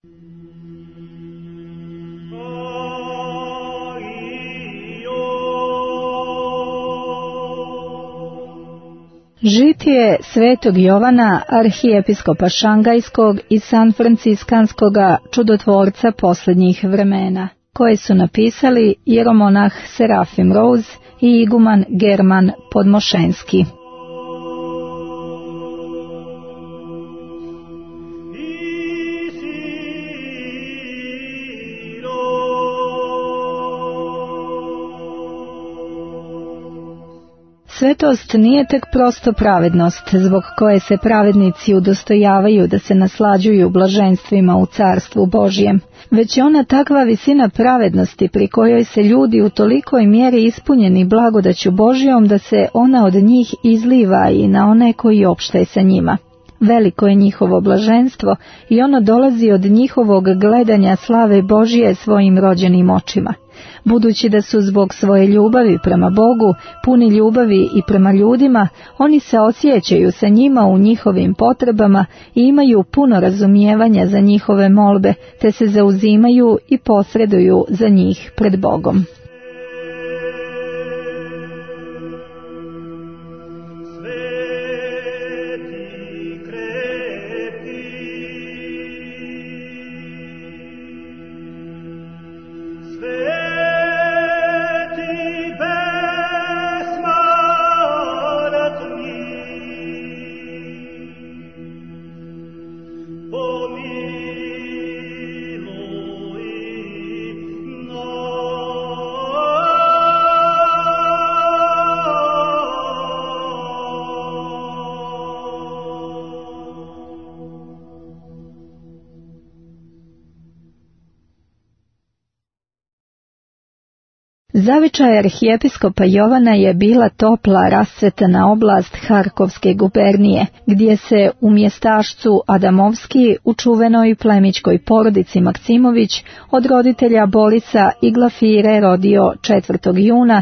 Žitije svetog Jovana, arhijepiskopa Šangajskog i sanfranciskanskoga čudotvorca posljednjih vremena, koje su napisali jeromonah Serafim Rose i iguman German Podmošenski. Svetost nije tek prosto pravednost, zbog koje se pravednici udostojavaju da se naslađuju blaženstvima u carstvu Božjem, već je ona takva visina pravednosti pri kojoj se ljudi u tolikoj mjeri ispunjeni blagodaću Božjom da se ona od njih izliva i na one koji opšte sa njima. Veliko je njihovo blaženstvo i ono dolazi od njihovog gledanja slave Božje svojim rođenim očima. Budući da su zbog svoje ljubavi prema Bogu puni ljubavi i prema ljudima, oni se osjećaju sa njima u njihovim potrebama i imaju puno razumijevanja za njihove molbe, te se zauzimaju i posreduju za njih pred Bogom. Zavičaj arhijepiskopa Jovana je bila topla, rasvetana oblast Harkovske gubernije, gdje se u mjestašcu Adamovski u čuvenoj plemićkoj porodici Maksimović od roditelja Borisa i Glafire rodio 4. juna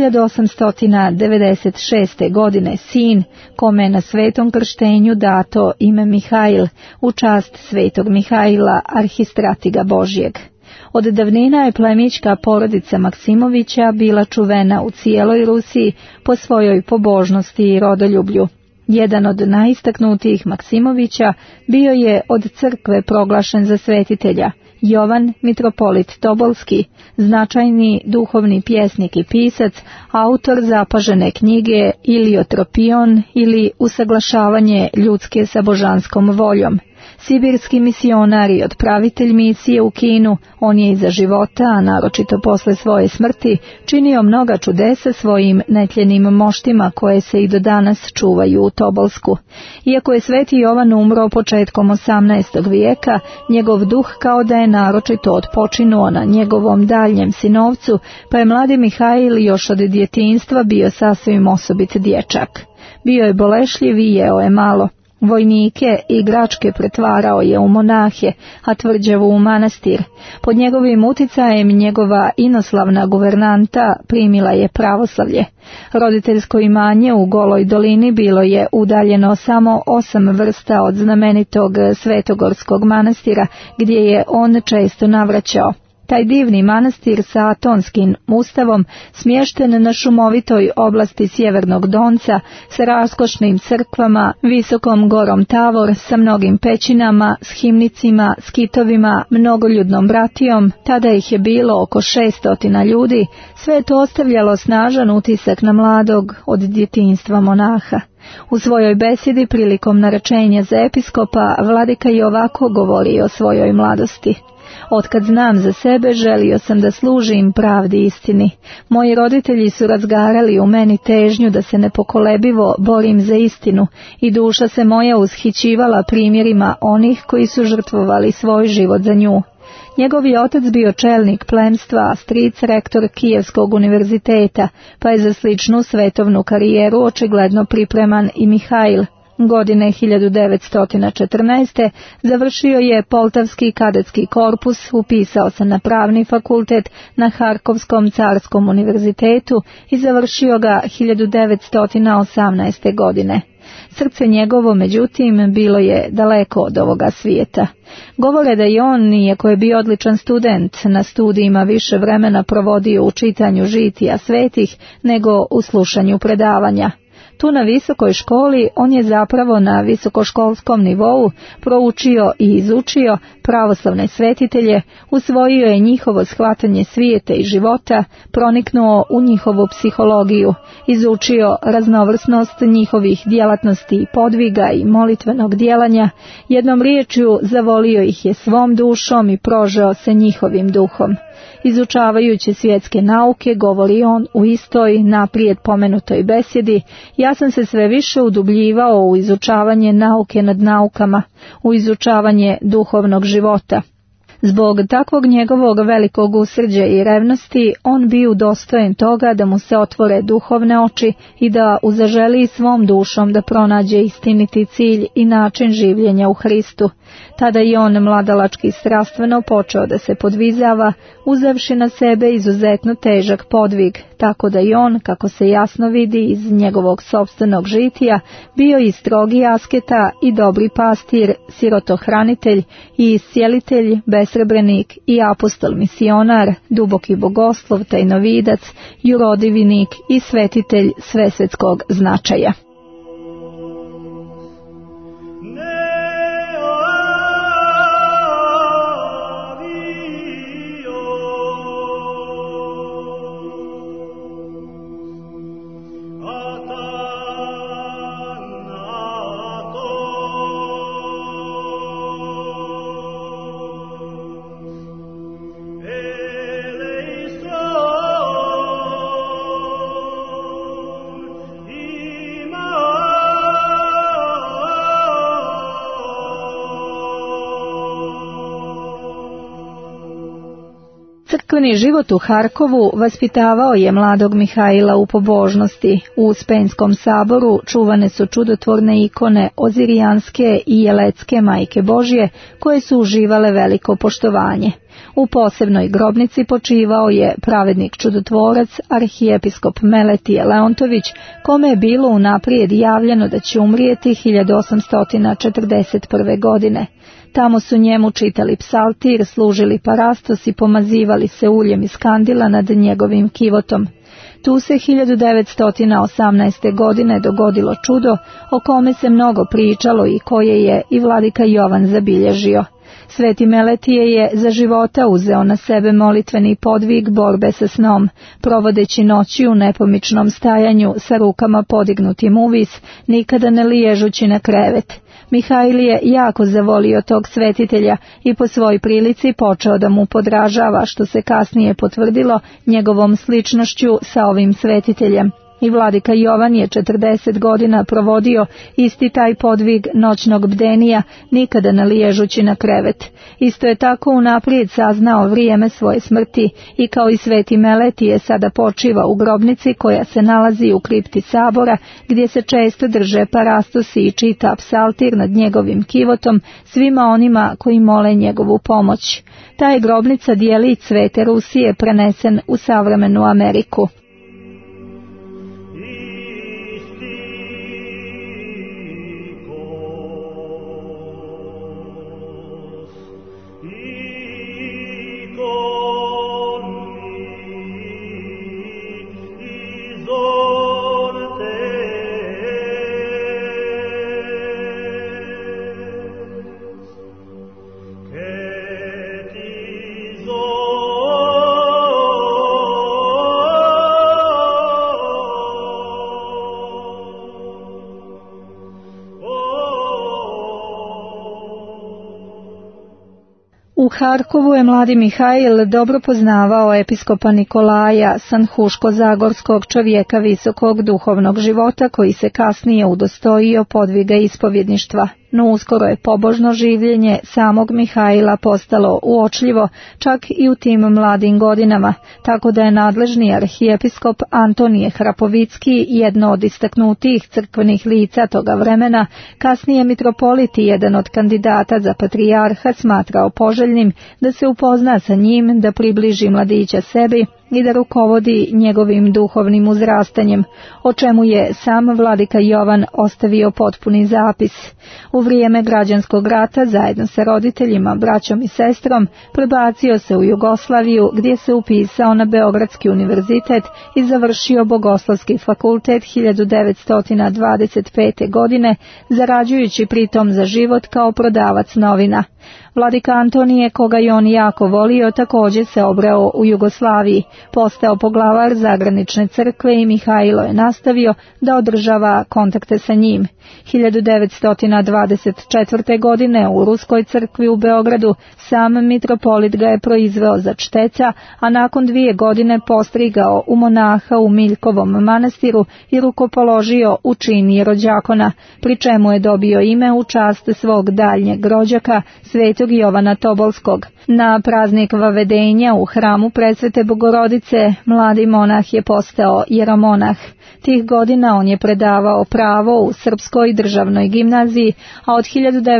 1896. godine sin, kome je na svetom krštenju dato ime Mihajl u čast svetog Mihajla, arhistratiga Božjeg. Od davnina je plemićka porodica Maksimovića bila čuvena u cijeloj Rusiji po svojoj pobožnosti i rodoljublju. Jedan od najistaknutijih Maksimovića bio je od crkve proglašen za svetitelja, Jovan mitropolit Tobolski, značajni duhovni pjesnik i pisac, autor zapažene knjige Iliotropion ili Usaglašavanje ljudske sa božanskom voljom. Sibirski misionar i odpravitelj misije u Kinu, on je iza života, a naročito posle svoje smrti, činio mnoga čudesa svojim netljenim moštima koje se i do danas čuvaju u Tobolsku. Iako je sveti Jovan umro početkom 18. vijeka, njegov duh kao da je naročito odpočinuo na njegovom daljem sinovcu, pa je mladi Mihajl još od djetinjstva bio sasvim osobit dječak. Bio je bolešljiv i jeo je malo. Vojnike i igračke pretvarao je u monahe, a tvrđavu u manastir. Pod njegovim uticajem njegova inoslavna guvernanta primila je pravoslavlje. Roditeljsko imanje u Goloj dolini bilo je udaljeno samo 8 vrsta od znamenitog Svetogorskog manastira, gdje je on često navraćao. Taj divni manastir sa atonskim ustavom, smješten na šumovitoj oblasti Sjevernog Donca, sa raskošnim crkvama, visokom gorom Tavor, sa mnogim pećinama, s himnicima, skitovima, mnogoljudnom bratijom, tada ih je bilo oko 600 ljudi, sve je to ostavljalo snažan utisak na mladog od djetinjstva monaha. U svojoj besedi prilikom naređenja za episkopa, vladika i ovako govori o svojoj mladosti. Otkad znam za sebe, želio sam da služim pravdi i istini. Moji roditelji su razgarali u meni težnju da se nepokolebivo borim za istinu i duša se moja ushićivala primjerima onih koji su žrtvovali svoj život za nju. Njegov je otac bio čelnik plemstva, a stric rektor Kijevskog univerziteta, pa je za sličnu svetovnu karijeru očigledno pripreman i Mihajl. Godine 1914. završio je Poltavski kadetski korpus, upisao se na pravni fakultet na Harkovskom carskom univerzitetu i završio ga 1918. godine. Srce njegovo, međutim, bilo je daleko od ovoga svijeta. Govore da i on, iako je bio odličan student, na studijima više vremena provodio u čitanju žitija svetih nego u slušanju predavanja. Tu na visokoj školi on je zapravo na visokoškolskom nivou proučio i izučio pravoslavne svetitelje, usvojio je njihovo shvatanje svijeta i života, proniknuo u njihovu psihologiju, izučio raznovrsnost njihovih djelatnosti i podviga i molitvenog djelanja, jednom riječju zavolio ih je svom dušom i prožeo se njihovim duhom. Izučavajući svjetske nauke, govori on u istoj naprijed pomenutoj besjedi, ja sam se sve više udubljivao u izučavanje nauke nad naukama, u izučavanje duhovnog života. Zbog takvog njegovog velikog usrđa i revnosti, on bio dostojen toga da mu se otvore duhovne oči i da uzaželi svom dušom da pronađe istiniti cilj i način življenja u Hristu. Tada i on mladalački strastveno počeo da se podvizava, uzevši na sebe izuzetno težak podvig, tako da i on, kako se jasno vidi iz njegovog sopstvenog žitija, bio i strogi asketa i dobri pastir, sirotohranitelj i iscijelitelj, besrebrenik i apostol misionar, duboki bogoslov, tajnovidac, jurodivinik i svetitelj svesvetskog značaja. Crkveni život u Harkovu vaspitavao je mladog Mihaila u pobožnosti. U Uspenskom saboru čuvane su čudotvorne ikone Ozirijanske i Jeletske Majke Božje, koje su uživale veliko poštovanje. U posebnoj grobnici počivao je pravednik čudotvorac, arhijepiskop Meletije Leontović, kome je bilo unaprijed javljeno da će umrijeti 1841. godine. Tamo su njemu čitali psaltir, služili parastos i pomazivali se uljem iz kandila nad njegovim kivotom. Tu se 1918. godine dogodilo čudo o kome se mnogo pričalo i koje je i vladika Jovan zabilježio. Sveti Meletije je za života uzeo na sebe molitveni podvig borbe sa snom, provodeći noći u nepomičnom stajanju sa rukama podignutim uvis, nikada ne liježući na krevet. Mihail je jako zavolio tog svetitelja i po svoj prilici počeo da mu podražava, što se kasnije potvrdilo njegovom sličnošću sa ovim svetiteljem. I vladika Jovan je 40 godina provodio isti taj podvig noćnog bdenija, nikada ne liježući na krevet. Isto je tako unaprijed saznao vrijeme svoje smrti i kao i sveti Meletije sada počiva u grobnici koja se nalazi u kripti sabora, gdje se često drže parastosi i čita psaltir nad njegovim kivotom svima onima koji mole njegovu pomoć. Ta je grobnica dijelić Svete Rusije prenesen u savremenu Ameriku. U Harkovu je mladi Mihail dobro poznavao episkopa Nikolaja, sanhuško-zagorskog čovjeka visokog duhovnog života, koji se kasnije udostojio podviga ispovjedništva. No uskoro je pobožno življenje samog Mihaila postalo uočljivo čak i u tim mladim godinama, tako da je nadležni arhijepiskop Antonije Hrapovicki, jedno od istaknutijih crkvenih lica toga vremena, kasnije mitropolit i jedan od kandidata za patrijarha, smatrao poželjnim da se upozna sa njim, da približi mladića sebi i da rukovodi njegovim duhovnim uzrastanjem, o čemu je sam vladika Jovan ostavio potpuni zapis. U vrijeme građanskog rata, zajedno sa roditeljima, braćom i sestrom, prebacio se u Jugoslaviju, gdje se upisao na Beogradski univerzitet i završio Bogoslovski fakultet 1925. godine, zarađujući pritom za život kao prodavac novina. Vladika Antonije, koga je on jako volio, također se obrao u Jugoslaviji, postao poglavar zagranične crkve i Mihajlo je nastavio da održava kontakte sa njim. 1924. godine u Ruskoj crkvi u Beogradu sam mitropolit ga je proizveo za čteca, a nakon 2 godine postrigao u monaha u Miljkovom manastiru i rukopoložio u čin jerođakona, pri čemu je dobio ime u čast svog daljnjeg rođaka, svetog Jovana Tobolskog. Na praznik vavedenja u hramu Presvete Bogorodice mladi monah je postao jeromonah. Tih godina on je predavao pravo u Srpskoj državnoj gimnaziji, a od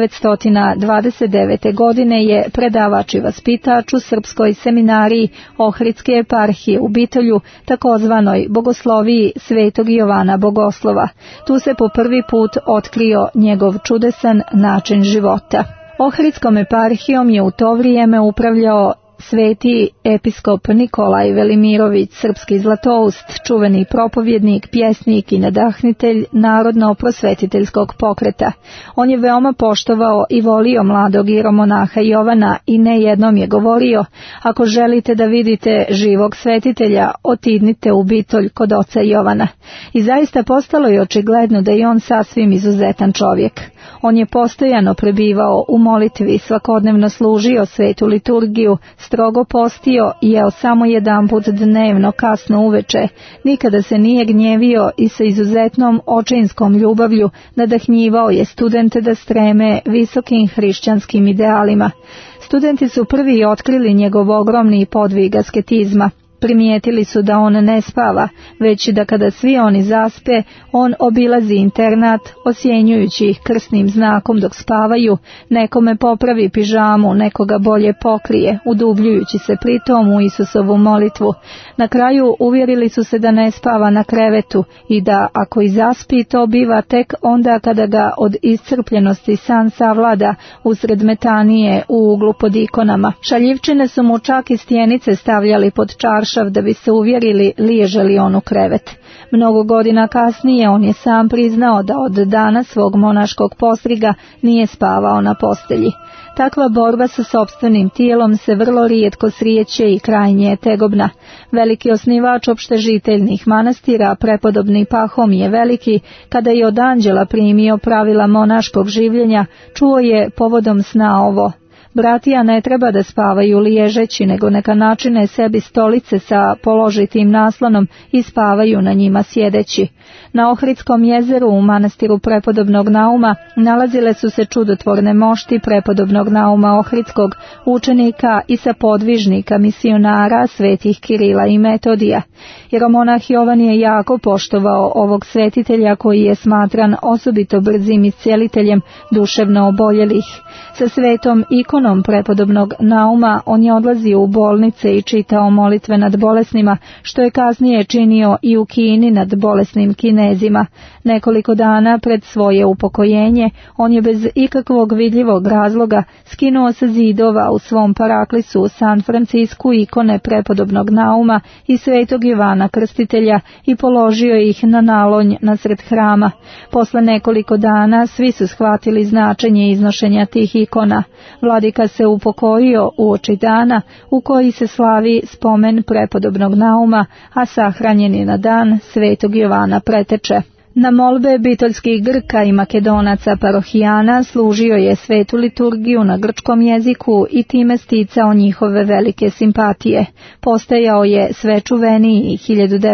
1929. godine je predavač i vaspitač u Srpskoj seminariji Ohridske eparhije u Bitolju, takozvanoj Bogosloviji Svetog Jovana Bogoslova. Tu se po prvi put otkrio njegov čudesan način života. Ohridskom eparhijom je u to vrijeme upravljao sveti episkop Nikolaj Velimirović, srpski Zlatoust, čuveni propovjednik, pjesnik i nadahnitelj narodno-prosvetiteljskog pokreta. On je veoma poštovao i volio mladog jeromonaha Jovana i ne jednom je govorio: ako želite da vidite živog svetitelja, otidnite u Bitolj kod oca Jovana. I zaista postalo je očigledno da je on sasvim izuzetan čovjek. On je postojano prebivao u molitvi, svakodnevno služio svetu liturgiju, strogo postio i jeo samo jedanput dnevno kasno uveče, nikada se nije gnjevio i sa izuzetnom očinskom ljubavlju nadahnjivao je studente da streme visokim hrišćanskim idealima. Studenti su prvi otkrili njegov ogromni podvig asketizma. Primijetili su da on ne spava, već da kada svi oni zaspe, on obilazi internat, osjenjujući ih krsnim znakom dok spavaju, nekome popravi pižamu, nekoga bolje pokrije, udubljujući se pritom u Isusovu molitvu. Na kraju uvjerili su se da ne spava na krevetu i da ako i zaspi, to biva tek onda kada ga od iscrpljenosti san savlada usred metanije u uglu pod ikonama. Šaljivčine su mu čak i stjenice stavljali pod čaršav da bi se uvjerili liježe li on u krevet. Mnogo godina kasnije on je sam priznao da od dana svog monaškog postriga nije spavao na postelji. Takva borba sa sopstvenim tijelom se vrlo rijetko srijeće i krajnje je tegobna. Veliki osnivač opštežiteljnih manastira, prepodobni Pahomije Veliki, kada je od anđela primio pravila monaškog življenja, čuo je povodom sna ovo: bratija ne treba da spavaju liježeći, nego neka načine sebi stolice sa položitim naslonom i spavaju na njima sjedeći. Na Ohridskom jezeru u manastiru prepodobnog Nauma nalazile su se čudotvorne mošti prepodobnog Nauma Ohridskog, učenika i sapodvižnika misionara svetih Kirila i Metodija. Jeromonah Jovan je jako poštovao ovog svetitelja koji je smatran osobito brzim iscijeliteljem duševno oboljelih. Sa svetom ikonom prepodobnog Nauma on je odlazio u bolnice i čitao molitve nad bolesnima, što je kasnije činio i u Kini nad bolesnim Kinezima. Nekoliko dana pred svoje upokojenje on je bez ikakvog vidljivog razloga skinuo sa zidova u svom paraklisu u San Francisku ikone prepodobnog Nauma i svetog Ivana Krstitelja i položio ih na nalonj nasred hrama. Posle nekoliko dana svi su shvatili značenje iznošenja tih ikona. Vladika se upokojio uoči dana u koji se slavi spomen prepodobnog Nauma, a sahranjen je na dan svetog Jovana Preteče. Na molbe bitoljskih Grka i Makedonaca parohijana služio je svetu liturgiju na grčkom jeziku i time sticao njihove velike simpatije. Postajao je sve čuveniji i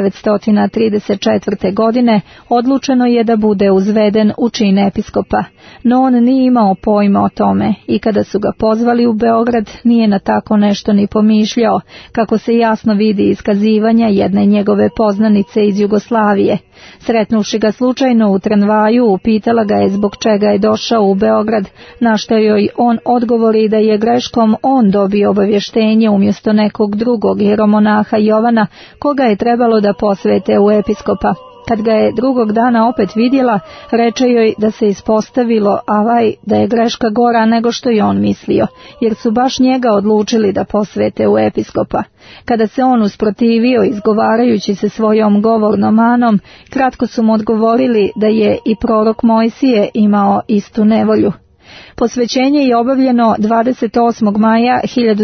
1934. godine odlučeno je da bude uzveden u čin episkopa. No on nije imao pojma o tome i kada su ga pozvali u Beograd nije na tako nešto ni pomišljao, kako se jasno vidi iz kazivanja jedne njegove poznanice iz Jugoslavije. Sretnuši ga ga slučajno u tramvaju, upitala ga je zbog čega je došao u Beograd, na što joj on odgovori da je greškom on dobio obavještenje umjesto nekog drugog jeromonaha Jovana, koga je trebalo da posvete u episkopa. Kad ga je drugog dana opet vidjela, reče joj da se ispostavilo da je greška gora nego što je on mislio, jer su baš njega odlučili da posvete u episkopa. Kada se on usprotivio, izgovarajući se svojom govornom manom, kratko su mu odgovorili da je i prorok Mojsije imao istu nevolju. Posvećenje je obavljeno 28. maja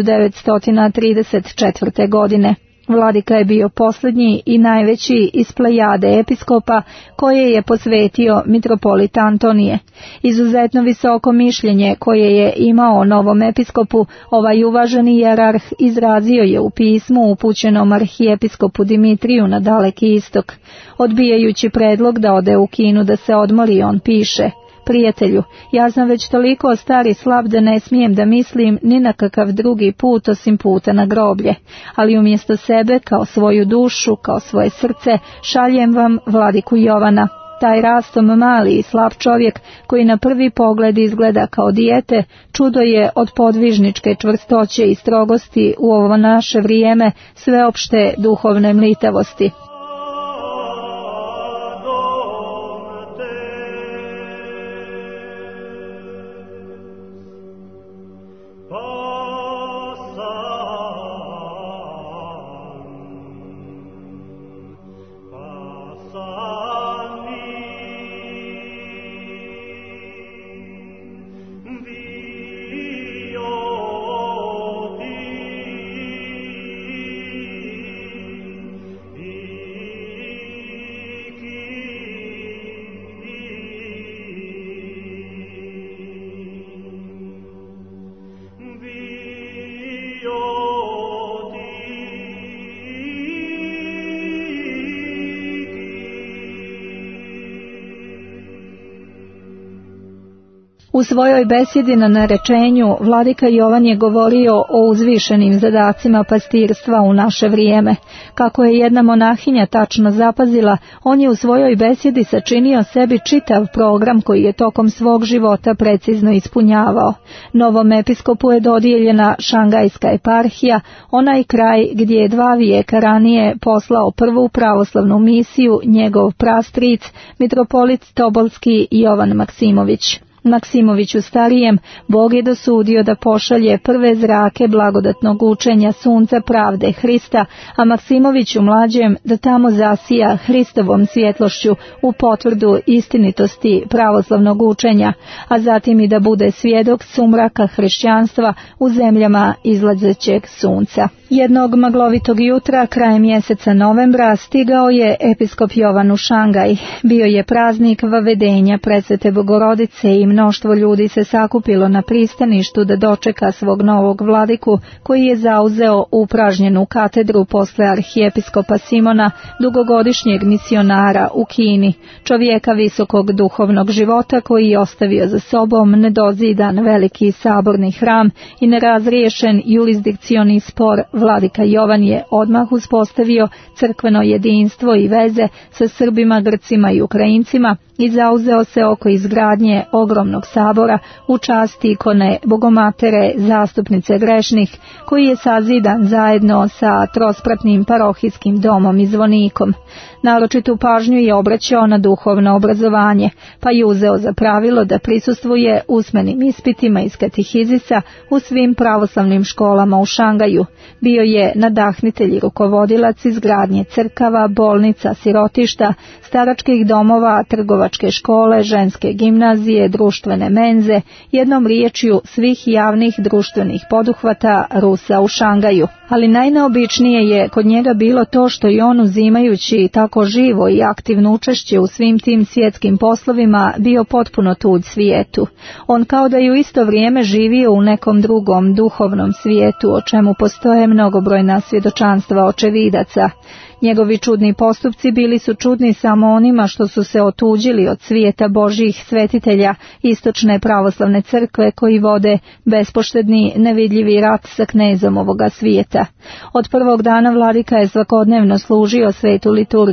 1934. godine. Vladika je bio posljednji i najveći iz plejade episkopa koje je posvetio mitropolit Antonije. Izuzetno visoko mišljenje koje je imao o novom episkopu, ovaj uvaženi jerarh izrazio je u pismu upućenom arhijepiskopu Dimitriju na Daleki istok. Odbijajući predlog da ode u Kinu da se odmori, on piše: Prijatelju, ja sam već toliko star i slab da ne smijem da mislim ni na kakav drugi put osim puta na groblje, ali umjesto sebe, kao svoju dušu, kao svoje srce, šaljem vam vladiku Jovana. Taj rastom mali i slab čovjek, koji na prvi pogled izgleda kao dijete, čudo je od podvižničke čvrstoće i strogosti u ovo naše vrijeme sveopšte duhovne mlitavosti. U svojoj besjedi na narečenju vladika Jovan je govorio o uzvišenim zadacima pastirstva u naše vrijeme. Kako je jedna monahinja tačno zapazila, on je u svojoj besjedi sačinio sebi čitav program koji je tokom svog života precizno ispunjavao. Novom episkopu je dodijeljena Šangajska eparhija, onaj kraj gdje je 2 vijeka ranije poslao prvu pravoslavnu misiju njegov prastric, mitropolit Tobolski Jovan Maksimović. Maksimoviću starijem Bog je dosudio da pošalje prve zrake blagodatnog učenja sunca pravde Hrista, a Maksimoviću mlađem da tamo zasija Hristovom svjetlošću u potvrdu istinitosti pravoslavnog učenja, a zatim i da bude svjedok sumraka hrišćanstva u zemljama izlazećeg sunca. Jednog maglovitog jutra krajem mjeseca novembra stigao je episkop Jovan u Šangaj. Bio je praznik vavedenja Presvete Bogorodice i mnoštvo ljudi se sakupilo na pristaništu da dočeka svog novog vladiku, koji je zauzeo upražnjenu katedru posle arhijepiskopa Simona, dugogodišnjeg misionara u Kini, čovjeka visokog duhovnog života koji je ostavio za sobom nedozidan veliki saborni hram i nerazriješen jurisdikcioni spor. Vladika Jovan je odmah uspostavio crkveno jedinstvo i veze sa Srbima, Grcima i Ukrajincima i zauzeo se oko izgradnje ogromnog sabora u čast ikone Bogomatere, zastupnice grešnih, koji je sazidan zajedno sa trospratnim parohijskim domom i zvonikom. Naročitu pažnju je obraćao na duhovno obrazovanje, pa je uzeo za pravilo da prisustvuje usmenim ispitima iz katehizisa u svim pravoslavnim školama u Šangaju. Bio je nadahnitelj i rukovodilac izgradnje crkava, bolnica, sirotišta, staračkih domova, trgovačke škole, ženske gimnazije, društvene menze, jednom riječju svih javnih društvenih poduhvata Rusa u Šangaju. Ali najneobičnije je kod njega bilo to što je on, uzimajući tako živo i aktivno učešće u svim tim svjetskim poslovima, bio potpuno tuđ svijetu. On kao da je u isto vrijeme živio u nekom drugom duhovnom svijetu, o čemu postoje mnogobrojna svjedočanstva očevidaca. Njegovi čudni postupci bili su čudni samo onima što su se otuđili od svijeta Božjih svetitelja istočne pravoslavne crkve, koji vode bespoštedni nevidljivi rat sa knezom ovoga svijeta. Od prvog dana vladika je svakodnevno služio svetu liturgiju,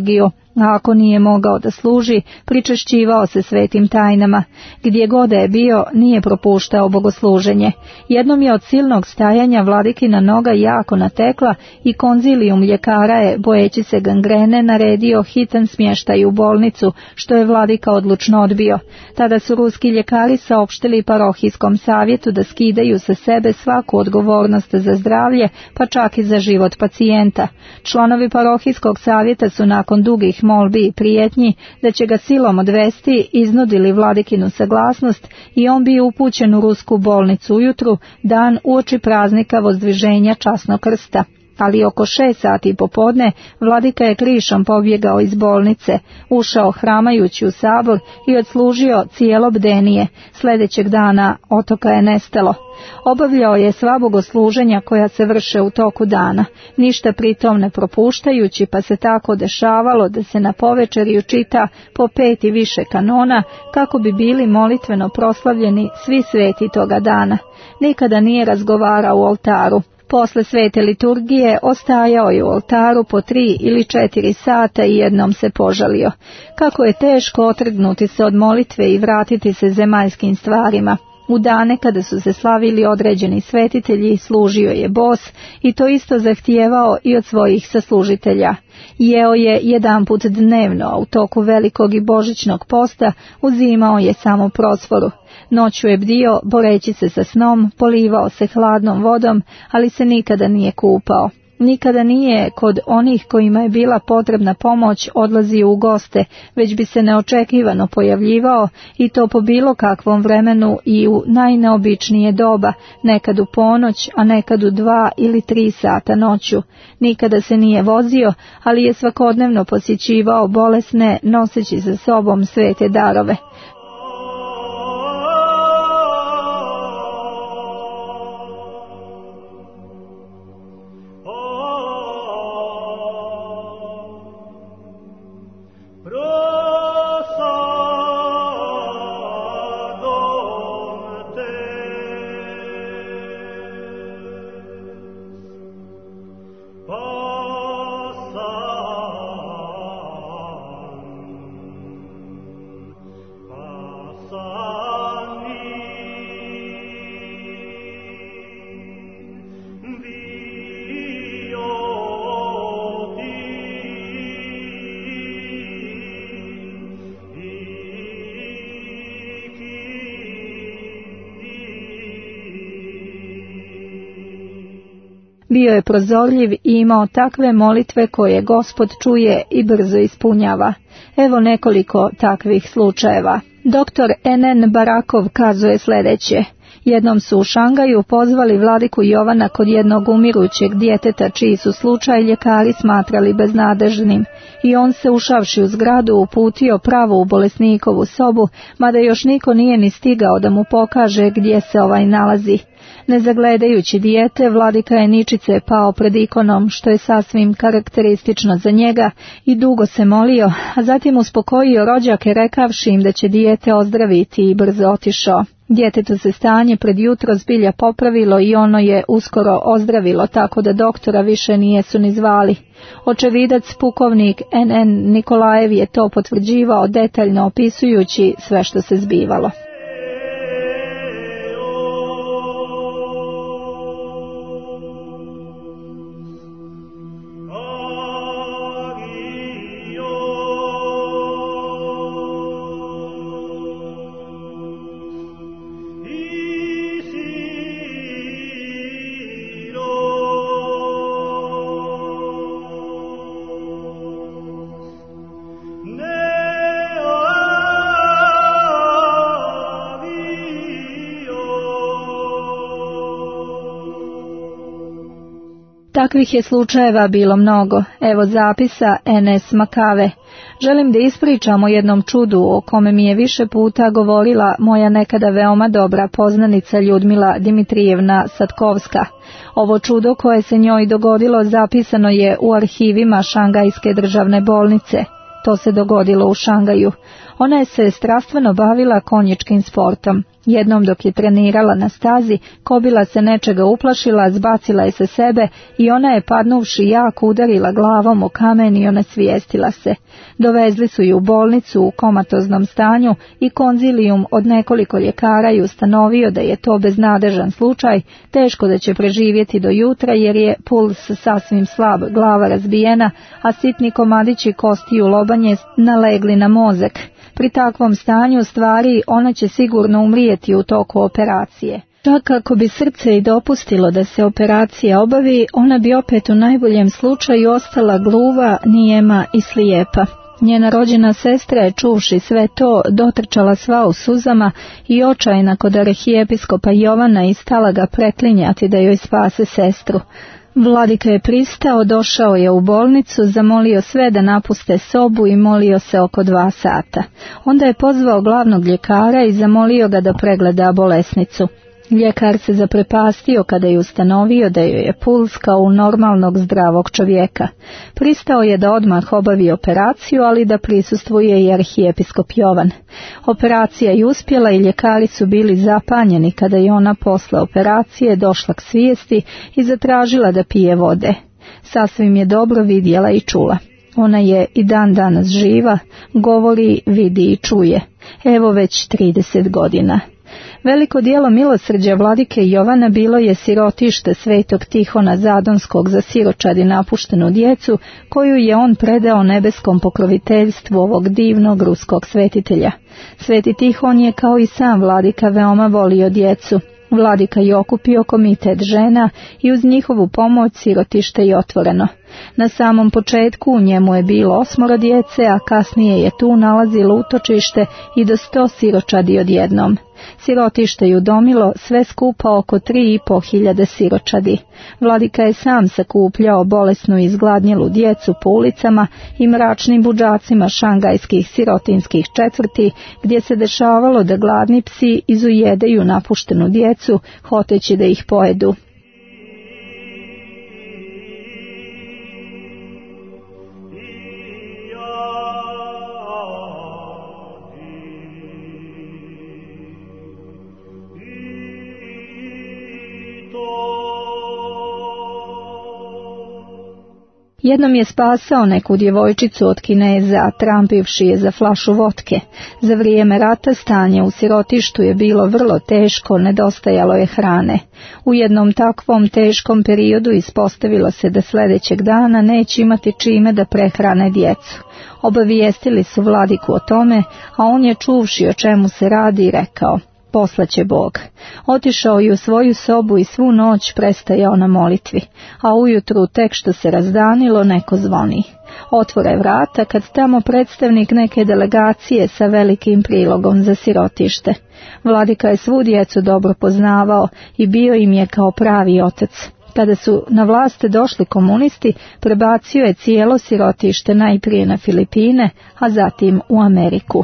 A ako nije mogao da služi, pričešćivao se svetim tajnama. Gdje god je bio, nije propuštao bogosluženje. Jednom je od silnog stajanja vladikina noga jako natekla i konzilijum ljekara je, bojeći se gangrene, naredio hitan smještaj u bolnicu, što je vladika odlučno odbio. Tada su ruski ljekari saopštili parohijskom savjetu da skidaju sa sebe svaku odgovornost za zdravlje, pa čak i za život pacijenta. Članovi parohijskog savjeta su nakon dugih molbi i prijetnji da će ga silom odvesti iznudili vladikinu saglasnost i on bio upućen u rusku bolnicu ujutru, dan uoči praznika Vozdviženja časnog krsta. Ali oko 6 sati popodne vladika je krišom pobjegao iz bolnice, ušao hramajući u sabor i odslužio cijelo bdenije. Sljedećeg dana otoka je nestalo. Obavljao je sva bogosluženja koja se vrše u toku dana, ništa pritom ne propuštajući, pa se tako dešavalo da se na povečeriju čita po 5 i više kanona, kako bi bili molitveno proslavljeni svi sveti toga dana. Nikada nije razgovarao u oltaru. Posle svete liturgije ostajao je u oltaru po 3 ili 4 sata i jednom se požalio. Kako je teško otrgnuti se od molitve i vratiti se zemaljskim stvarima. U dane kada su se slavili određeni svetitelji, služio je bos i to isto zahtijevao i od svojih saslužitelja. Jeo je jedanput dnevno, a u toku velikog i božićnog posta uzimao je samo prosforu. Noću je bdio, boreći se sa snom, polivao se hladnom vodom, ali se nikada nije kupao. Nikada nije kod onih kojima je bila potrebna pomoć odlazio u goste, već bi se neočekivano pojavljivao i to po bilo kakvom vremenu i u najneobičnije doba, nekad u ponoć, a nekad u 2 ili 3 sata noću. Nikada se nije vozio, ali je svakodnevno posjećivao bolesne, noseći sa sobom svete darove. Bio je prozorljiv i imao takve molitve koje Gospod čuje i brzo ispunjava. Evo nekoliko takvih slučajeva. Dr. N.N. Barakov kazuje sljedeće. Jednom su u Šangaju pozvali vladiku Jovana kod jednog umirućeg djeteta čiji su slučaj ljekari smatrali beznadežnim i on se ušavši u zgradu uputio pravo u bolesnikovu sobu, mada još niko nije ni stigao da mu pokaže gdje se ovaj nalazi. Ne zagledajući dijete, vladika je ničice pao pred ikonom, što je sasvim karakteristično za njega, i dugo se molio, a zatim uspokojio rođake rekavši im da će dijete ozdraviti i brzo otišao. Djetetu se stanje pred jutro zbilja popravilo i ono je uskoro ozdravilo, tako da doktora više nijesu ni zvali. Očevidac pukovnik N.N. Nikolajev je to potvrđivao detaljno opisujući sve što se zbivalo. Takvih je slučajeva bilo mnogo. Evo zapisa N.S. Makave. Želim da ispričam o jednom čudu o kome mi je više puta govorila moja nekada veoma dobra poznanica Ljudmila Dimitrijevna Satkovska. Ovo čudo koje se njoj dogodilo zapisano je u arhivima Šangajske državne bolnice. To se dogodilo u Šangaju. Ona se strastveno bavila konjičkim sportom. Jednom dok je trenirala na stazi, kobila se nečega uplašila, zbacila je sa sebe i ona je padnuvši jako udarila glavom o kamen i onesvijestila se. Dovezli su ju u bolnicu u komatoznom stanju i konzilijum od nekoliko ljekara je ustanovio da je to beznadežan slučaj, teško da će preživjeti do jutra jer je puls sasvim slab, glava razbijena, a sitni komadići kostiju lobanje nalegli na mozak. Pri takvom stanju stvari ona će sigurno umrijeti u toku operacije. Čak ako bi srce i dopustilo da se operacija obavi, ona bi opet u najboljem slučaju ostala gluva, nijema i slijepa. Njena rođena sestra je, čuvši sve to, dotrčala sva u suzama i očajna kod arhijepiskopa Jovana i stala ga preklinjati da joj spase sestru. Vladika je pristao, došao je u bolnicu, zamolio sve da napuste sobu i molio se oko 2 sata. Onda je pozvao glavnog ljekara i zamolio ga da pregleda bolesnicu. Ljekar se zaprepastio kada je ustanovio da joj je puls kao u normalnog zdravog čovjeka. Pristao je da odmah obavi operaciju, ali da prisustvuje i arhijepiskop Jovan. Operacija je uspjela i ljekari su bili zapanjeni kada je ona posle operacije došla k svijesti i zatražila da pije vode. Sasvim je dobro vidjela i čula. Ona je i dan danas živa, govori, vidi i čuje. Evo već 30 godina. Veliko dijelo milosrđa vladike Jovana bilo je sirotište Svetog Tihona Zadonskog za siročad i napuštenu djecu, koju je on predao nebeskom pokroviteljstvu ovog divnog ruskog svetitelja. Sveti Tihon je kao i sam vladika veoma volio djecu. Vladika je okupio komitet žena i uz njihovu pomoć sirotište je otvoreno. Na samom početku u njemu je bilo 8 djece, a kasnije je tu nalazilo utočište i do 100 siročadi odjednom. Sirotište je udomilo sve skupa oko 3.500 siročadi. Vladika je sam sakupljao bolesnu i izgladnjelu djecu po ulicama i mračnim budžacima šangajskih sirotinskih četvrti, gdje se dešavalo da gladni psi izujedaju napuštenu djecu, hoteći da ih pojedu. Jednom je spasao neku djevojčicu od Kineza, trampivši je za flašu votke. Za vrijeme rata stanje u sirotištu je bilo vrlo teško, nedostajalo je hrane. U jednom takvom teškom periodu ispostavilo se da sljedećeg dana neće imati čime da prehrane djecu. Obavijestili su vladiku o tome, a on je, čuvši o čemu se radi, rekao: poslaće Bog. Otišao je u svoju sobu i svu noć prestajao na molitvi, a ujutru tek što se razdanilo neko zvoni. Otvore vrata kad tamo predstavnik neke delegacije sa velikim prilogom za sirotište. Vladika je svu djecu dobro poznavao i bio im je kao pravi otac. Kada su na vlast došli komunisti, prebacio je cijelo sirotište najprije na Filipine, a zatim u Ameriku.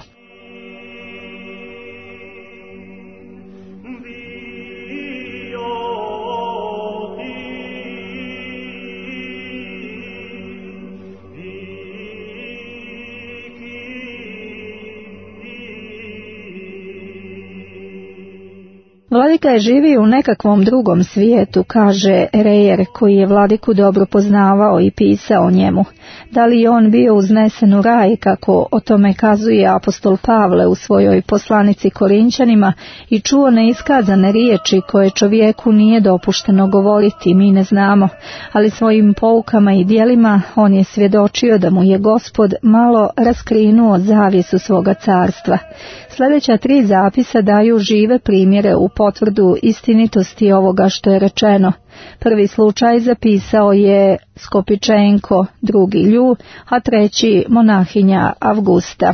Vladika je živio u nekakvom drugom svijetu, kaže Rejer, koji je vladiku dobro poznavao i pisao o njemu. Da li je on bio uznesen u raj, kako o tome kazuje apostol Pavle u svojoj poslanici Korinćanima, i čuo neiskazane riječi koje čovjeku nije dopušteno govoriti, mi ne znamo, ali svojim poukama i djelima on je svjedočio da mu je Gospod malo raskrinuo zavjesu svoga carstva. Sljedeća 3 zapisa daju žive primjere u potvrdu istinitosti ovoga što je rečeno. Prvi slučaj zapisao je Skopičenko, drugi Lju, a treći monahinja Avgusta.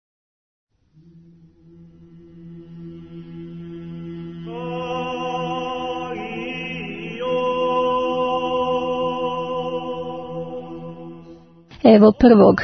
Evo prvog.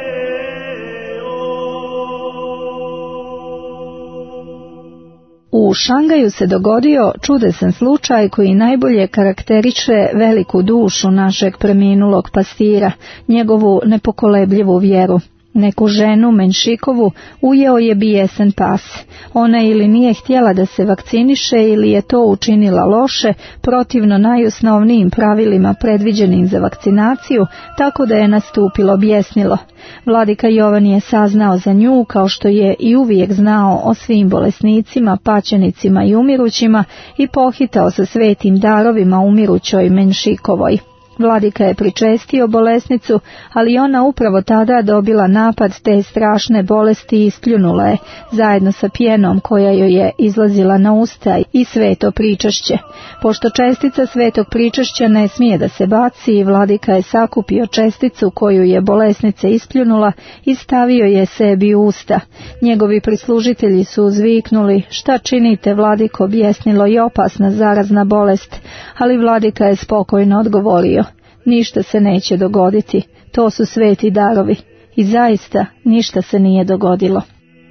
U U Šangaju se dogodio čudesan slučaj koji najbolje karakteriše veliku dušu našeg preminulog pastira, njegovu nepokolebljivu vjeru. Neku ženu, Menšikovu, ujeo je bijesan pas. Ona ili nije htjela da se vakciniše ili je to učinila loše, protivno najosnovnijim pravilima predviđenim za vakcinaciju, tako da je nastupilo bijesnilo. Vladika Jovan je saznao za nju, kao što je i uvijek znao o svim bolesnicima, paćenicima i umirućima, i pohitao sa svetim darovima umirućoj Menšikovoj. Vladika je pričestio bolesnicu, ali ona upravo tada dobila napad te strašne bolesti i ispljunula je, zajedno sa pjenom koja joj je izlazila na usta, i sveto pričašće. Pošto čestica svetog pričašća ne smije da se baci, Vladika je sakupio česticu koju je bolesnica ispljunula i stavio je sebi u usta. Njegovi prislužitelji su uzviknuli: "Šta činite, Vladiko, bijesnilo i opasna zarazna bolest?" Ali Vladika je spokojno odgovorio: "Ništa se neće dogoditi, to su sveti darovi." I zaista ništa se nije dogodilo.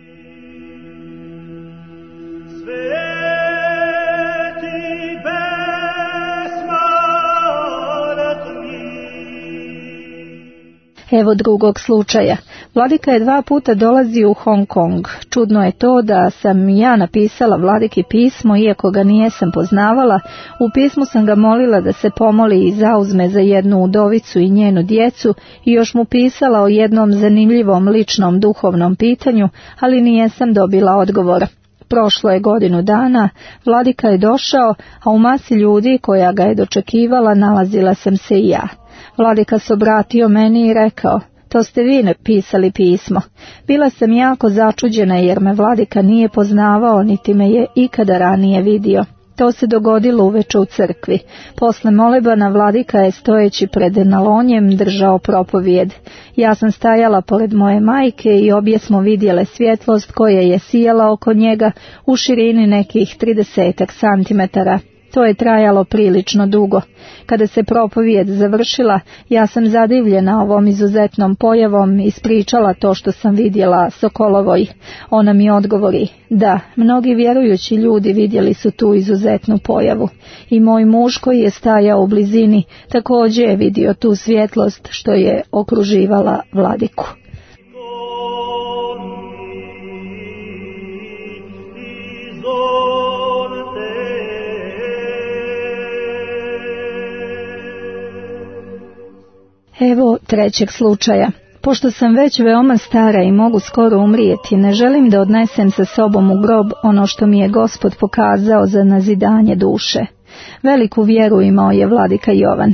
Evo drugog slučaja. Vladika je 2 puta dolazio u Hong Kong. Čudno je to da sam ja napisala Vladiki pismo, iako ga nijesam poznavala. U pismu sam ga molila da se pomoli i zauzme za jednu udovicu i njenu djecu, i još mu pisala o jednom zanimljivom ličnom duhovnom pitanju, ali nijesam dobila odgovor. Prošlo je 1 godinu, Vladika je došao, a u masi ljudi koja ga je dočekivala nalazila sam se i ja. Vladika se obratio meni i rekao: "To ste vi napisali pismo." Bila sam jako začuđena jer me Vladika nije poznavao, niti me je ikada ranije vidio. To se dogodilo uveče u crkvi. Posle molebana Vladika je, stojeći pred nalonjem, držao propovijed. Ja sam stajala pored moje majke i obje smo vidjele svjetlost koja je sijala oko njega u širini nekih 30 santimetara. To je trajalo prilično dugo. Kada se propovijed završila, ja sam zadivljena ovom izuzetnom pojavom ispričala to što sam vidjela Sokolovoj. Ona mi odgovori: "Da, mnogi vjerujući ljudi vidjeli su tu izuzetnu pojavu. I moj muž koji je stajao u blizini također je vidio tu svjetlost što je okruživala Vladiku." Evo 3. slučaja. Pošto sam već veoma stara i mogu skoro umrijeti, ne želim da odnesem sa sobom u grob ono što mi je Gospod pokazao za nazidanje duše. Veliku vjeru imao je Vladika Jovan.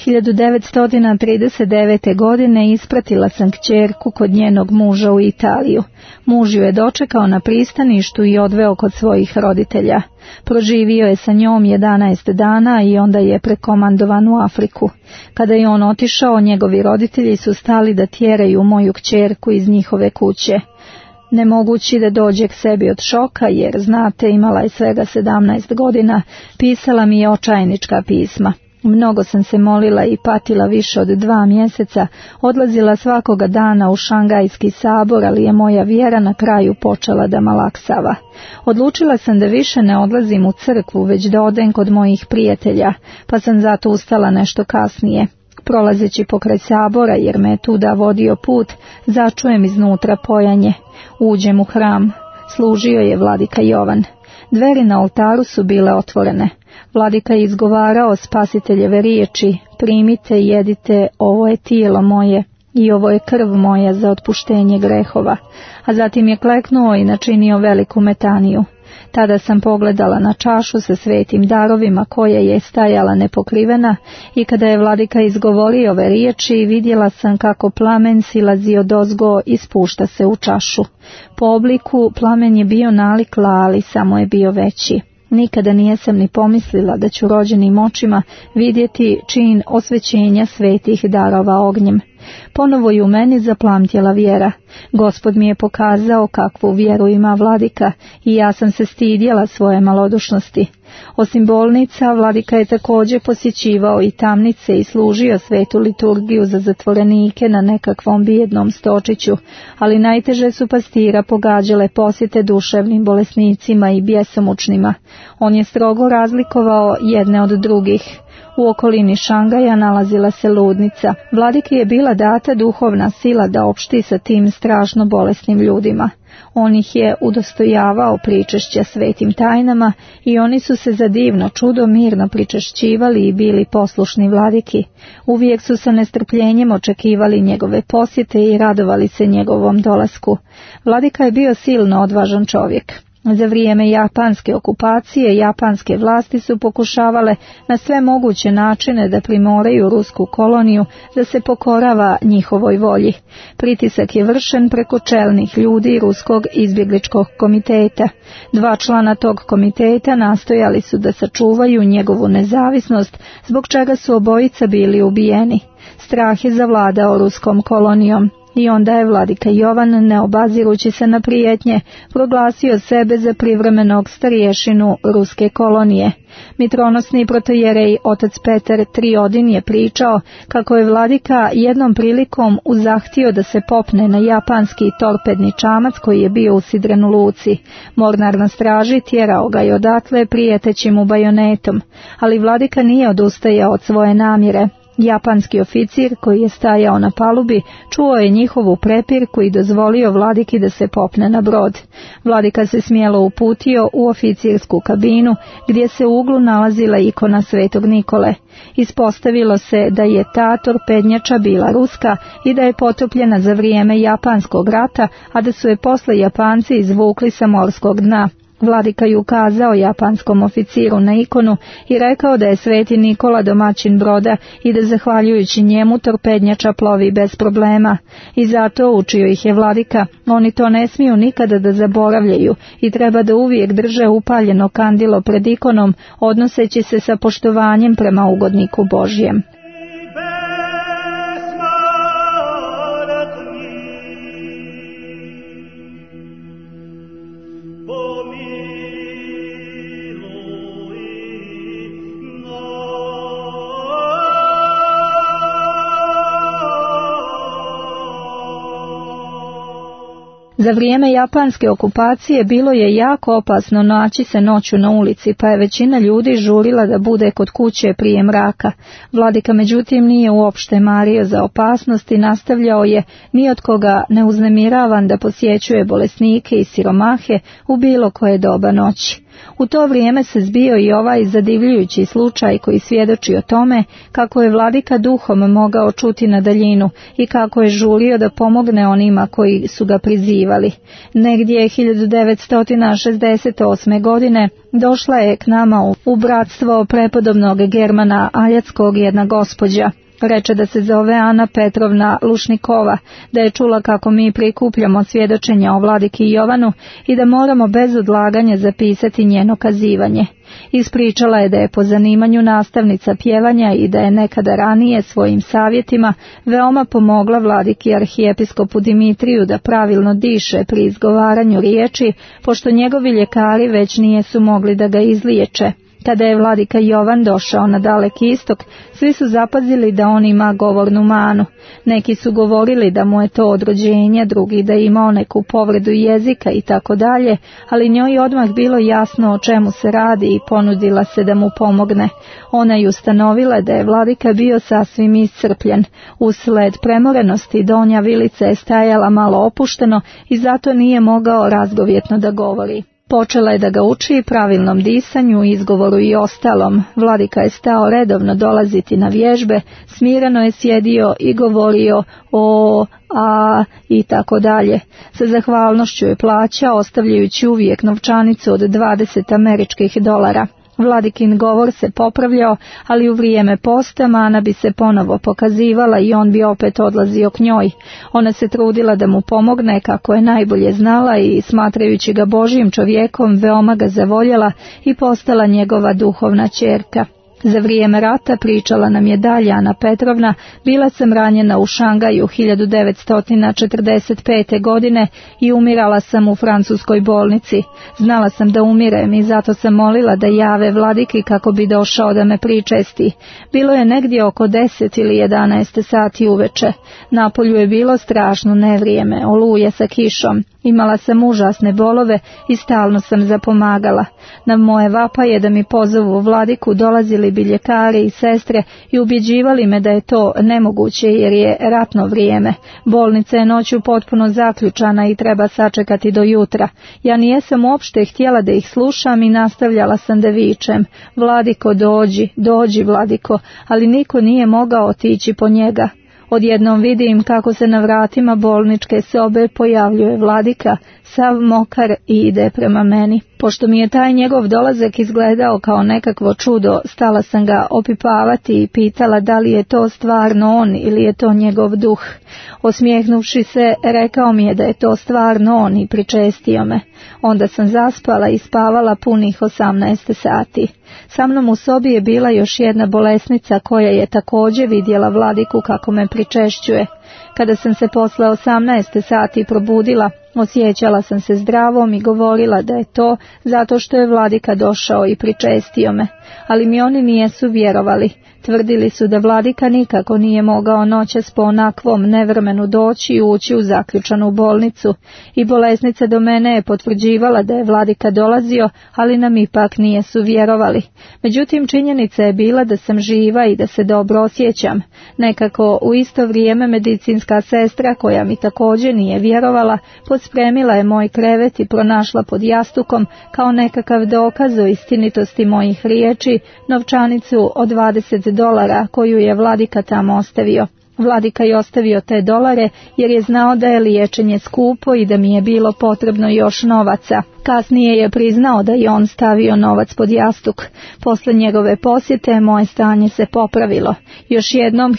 1939. godine ispratila sam kćerku kod njenog muža u Italiju. Muž ju je dočekao na pristaništu i odveo kod svojih roditelja. Proživio je sa njom 11 dana i onda je prekomandovan u Afriku. Kada je on otišao, njegovi roditelji su stali da tjeraju moju kćerku iz njihove kuće. Ne mogući da dođe k sebi od šoka, jer, znate, imala je svega 17 godina, pisala mi je očajnička pisma. Mnogo sam se molila i patila više od 2 mjeseca, odlazila svakoga dana u Šangajski sabor, ali je moja vjera na kraju počela da malaksava. Odlučila sam da više ne odlazim u crkvu, već da odem kod mojih prijatelja, pa sam zato ustala nešto kasnije. Prolazeći pokraj sabora, jer me je tuda vodio put, začujem iznutra pojanje. Uđem u hram. Služio je Vladika Jovan. Dveri na oltaru su bile otvorene. Vladika je izgovarao spasiteljeve riječi: "Primite i jedite, ovo je tijelo moje i ovo je krv moja za otpuštenje grehova." A zatim je kleknuo i načinio veliku metaniju. Tada sam pogledala na čašu sa svetim darovima koja je stajala nepokrivena, i kada je Vladika izgovorio ove riječi, vidjela sam kako plamen silazi odozgo i spušta se u čašu. Po obliku plamen je bio nalik lali, samo je bio veći. Nikada nijesam ni pomislila da ću rođenim očima vidjeti čin osvećenja svetih darova ognjem. Ponovo je u meni zaplamtjela vjera. Gospod mi je pokazao kakvu vjeru ima Vladika i ja sam se stidjela svoje malodušnosti. Osim bolnica, vladika je također posjećivao i tamnice i služio svetu liturgiju za zatvorenike na nekakvom bijednom stočiću, ali najteže su pastira pogađale posjete duševnim bolesnicima i bjesomučnima. On je strogo razlikovao jedne od drugih. U okolini Šangaja nalazila se ludnica. Vladiki je bila data duhovna sila da opšti sa tim strašno bolesnim ljudima. On ih je udostojavao pričešća svetim tajnama i oni su se za divno čudo mirno pričešćivali i bili poslušni vladiki. Uvijek su sa nestrpljenjem očekivali njegove posjete i radovali se njegovom dolasku. Vladika je bio silno odvažan čovjek. Za vrijeme japanske okupacije, japanske vlasti su pokušavale na sve moguće načine da primoraju rusku koloniju da se pokorava njihovoj volji. Pritisak je vršen preko čelnih ljudi Ruskog izbjegličkog komiteta. 2 člana tog komiteta nastojali su da sačuvaju njegovu nezavisnost, zbog čega su obojica bili ubijeni. Strah je zavladao ruskom kolonijom. I onda je vladika Jovan, ne obazirući se na prijetnje, proglasio sebe za privremenog starješinu ruske kolonije. Mitronosni protojerej otac Petar Triodin je pričao kako je vladika jednom prilikom uzahtio da se popne na japanski torpedni čamac koji je bio usidren u luci. Mornar na straži tjerao ga je odatle prijeteći mu bajonetom, ali vladika nije odustajao od svoje namjere. Japanski oficir koji je stajao na palubi čuo je njihovu prepirku i dozvolio vladiki da se popne na brod. Vladika se smjelo uputio u oficirsku kabinu gdje se u uglu nalazila ikona Svetog Nikole. Ispostavilo se da je ta torpednjača bila ruska i da je potopljena za vrijeme Japanskog rata, a da su je posle Japanci izvukli sa morskog dna. Vladika je ukazao japanskom oficiru na ikonu i rekao da je Sveti Nikola domaćin broda i da zahvaljujući njemu torpednjača plovi bez problema. I zato učio ih je vladika, oni to ne smiju nikada da zaboravljaju i treba da uvijek drže upaljeno kandilo pred ikonom, odnoseći se sa poštovanjem prema ugodniku Božjem. Za vrijeme japanske okupacije bilo je jako opasno naći se noću na ulici, pa je većina ljudi žurila da bude kod kuće prije mraka. Vladika međutim nije uopšte mario za opasnost i nastavljao je ni od koga ne uznemiravan da posjećuje bolesnike i siromahe u bilo koje doba noći. U to vrijeme se zbio i ovaj zadivljujući slučaj koji svjedoči o tome kako je vladika duhom mogao čuti na daljinu i kako je žulio da pomogne onima koji su ga prizivali. Negdje 1968. godine došla je k nama u bratstvo prepodobnog Germana Aljackog jedna gospođa. Reče da se zove Ana Petrovna Lušnikova, da je čula kako mi prikupljamo svjedočenja o vladiki Jovanu i da moramo bez odlaganja zapisati njeno kazivanje. Ispričala je da je po zanimanju nastavnica pjevanja i da je nekada ranije svojim savjetima veoma pomogla vladiki arhijepiskopu Dimitriju da pravilno diše pri izgovaranju riječi, pošto njegovi ljekari već nijesu mogli da ga izliječe. Kada je vladika Jovan došao na Daleki istok, svi su zapazili da on ima govornu manu. Neki su govorili da mu je to od rođenja, drugi da je imao neku povredu jezika i tako dalje, ali njoj odmah bilo jasno o čemu se radi i ponudila se da mu pomogne. Ona je ustanovila da je vladika bio sasvim iscrpljen. Usled premorenosti donja vilica je stajala malo opušteno i zato nije mogao razgovjetno da govori. Počela je da ga uči pravilnom disanju, izgovoru i ostalom. Vladika je stao redovno dolaziti na vježbe, smireno je sjedio i govorio o, a i tako dalje. Sa zahvalnošću je plaćao, ostavljajući uvijek novčanicu od 20 američkih dolara. Vladikin govor se popravljao, ali u vrijeme posta mana bi se ponovo pokazivala i on bi opet odlazio k njoj. Ona se trudila da mu pomogne kako je najbolje znala i smatrajući ga Božjim čovjekom veoma ga zavoljela i postala njegova duhovna ćerka. Za vrijeme rata, pričala nam je dalje Ana Petrovna, bila sam ranjena u Šangaju 1945. godine i umirala sam u francuskoj bolnici. Znala sam da umirem i zato sam molila da jave vladiki kako bi došao da me pričesti. Bilo je negdje oko 10 ili 11 sati uveče. Napolju je bilo strašno nevrijeme, oluje sa kišom. Imala sam užasne bolove i stalno sam zapomagala. Na moje vapaje da mi pozovu vladiku dolazili bi ljekari i sestre i ubjeđivali me da je to nemoguće jer je ratno vrijeme. Bolnica je noću potpuno zaključana i treba sačekati do jutra. Ja nijesam uopšte htjela da ih slušam i nastavljala sam da vičem: Vladiko, dođi, dođi vladiko, ali niko nije mogao otići po njega. Odjednom vidim kako se na vratima bolničke sobe pojavljuje vladika, sav mokar, i ide prema meni. Pošto mi je taj njegov dolazak izgledao kao nekakvo čudo, stala sam ga opipavati i pitala da li je to stvarno on ili je to njegov duh. Osmijehnuvši se, rekao mi je da je to stvarno on i pričestio me. Onda sam zaspala i spavala punih 18 sati. Sa mnom u sobi je bila još jedna bolesnica koja je također vidjela vladiku kako me pričešćuje. Kada sam se posle 18 sati probudila, osjećala sam se zdravom i govorila da je to zato što je vladika došao i pričestio me. Ali mi oni nijesu vjerovali. Tvrdili su da vladika nikako nije mogao noćas po onakvom nevremenu doći i ući u zaključanu bolnicu. I bolesnica do mene je potvrđivala da je vladika dolazio, ali nam ipak nijesu vjerovali. Međutim, činjenica je bila da sam živa i da se dobro osjećam. Nekako u isto vrijeme medicinska sestra, koja mi također nije vjerovala, pospremila je moj krevet i pronašla pod jastukom, kao nekakav dokaz o istinitosti mojih riječi, novčanicu od $20 koju je vladika tamo ostavio. Vladika je ostavio te dolare jer je znao da je liječenje skupo i da mi je bilo potrebno još novaca. Kasnije je priznao da je on stavio novac pod jastuk. Posle njegove posjete moje stanje se popravilo. Još jednom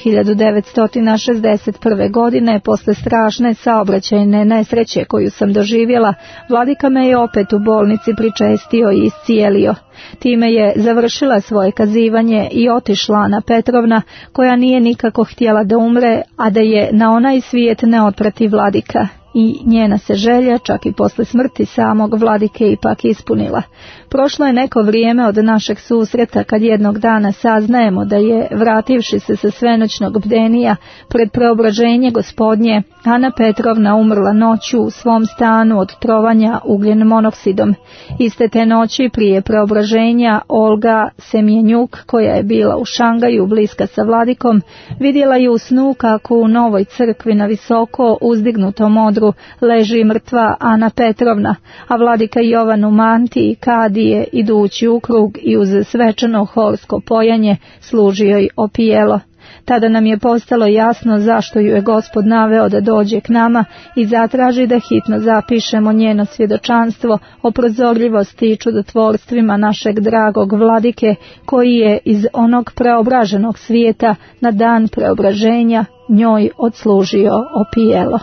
1961. godine, posle strašne saobraćajne nesreće koju sam doživjela, vladika me je opet u bolnici pričestio i iscijelio. Time je završila svoje kazivanje i otišla Ana Petrovna, koja nije nikako htjela da umre, a da je na onaj svijet ne otprati vladika. I njena se želja, čak i posle smrti samog vladike, ipak ispunila. Prošlo je neko vrijeme od našeg susreta kad jednog dana saznajemo da je, vrativši se sa svenoćnog bdenija pred preobraženje Gospodnje, Ana Petrovna umrla noću u svom stanu od trovanja ugljen monoksidom. Iste te noći prije preobraženja Olga Semjenjuk, koja je bila u Šangaju bliska sa vladikom, vidjela je u snu kako u novoj crkvi na visoko uzdignutom odru leži mrtva Ana Petrovna, a vladika Jovan u mantiji kadije, idući u krug i uz svečano horsko pojanje, služio joj opijelo. Tada nam je postalo jasno zašto ju je Gospod naveo da dođe k nama i zatraži da hitno zapišemo njeno svjedočanstvo o prozorljivosti i čudotvorstvima našeg dragog vladike, koji je iz onog preobraženog svijeta na dan preobraženja njoj odslužio opijelo.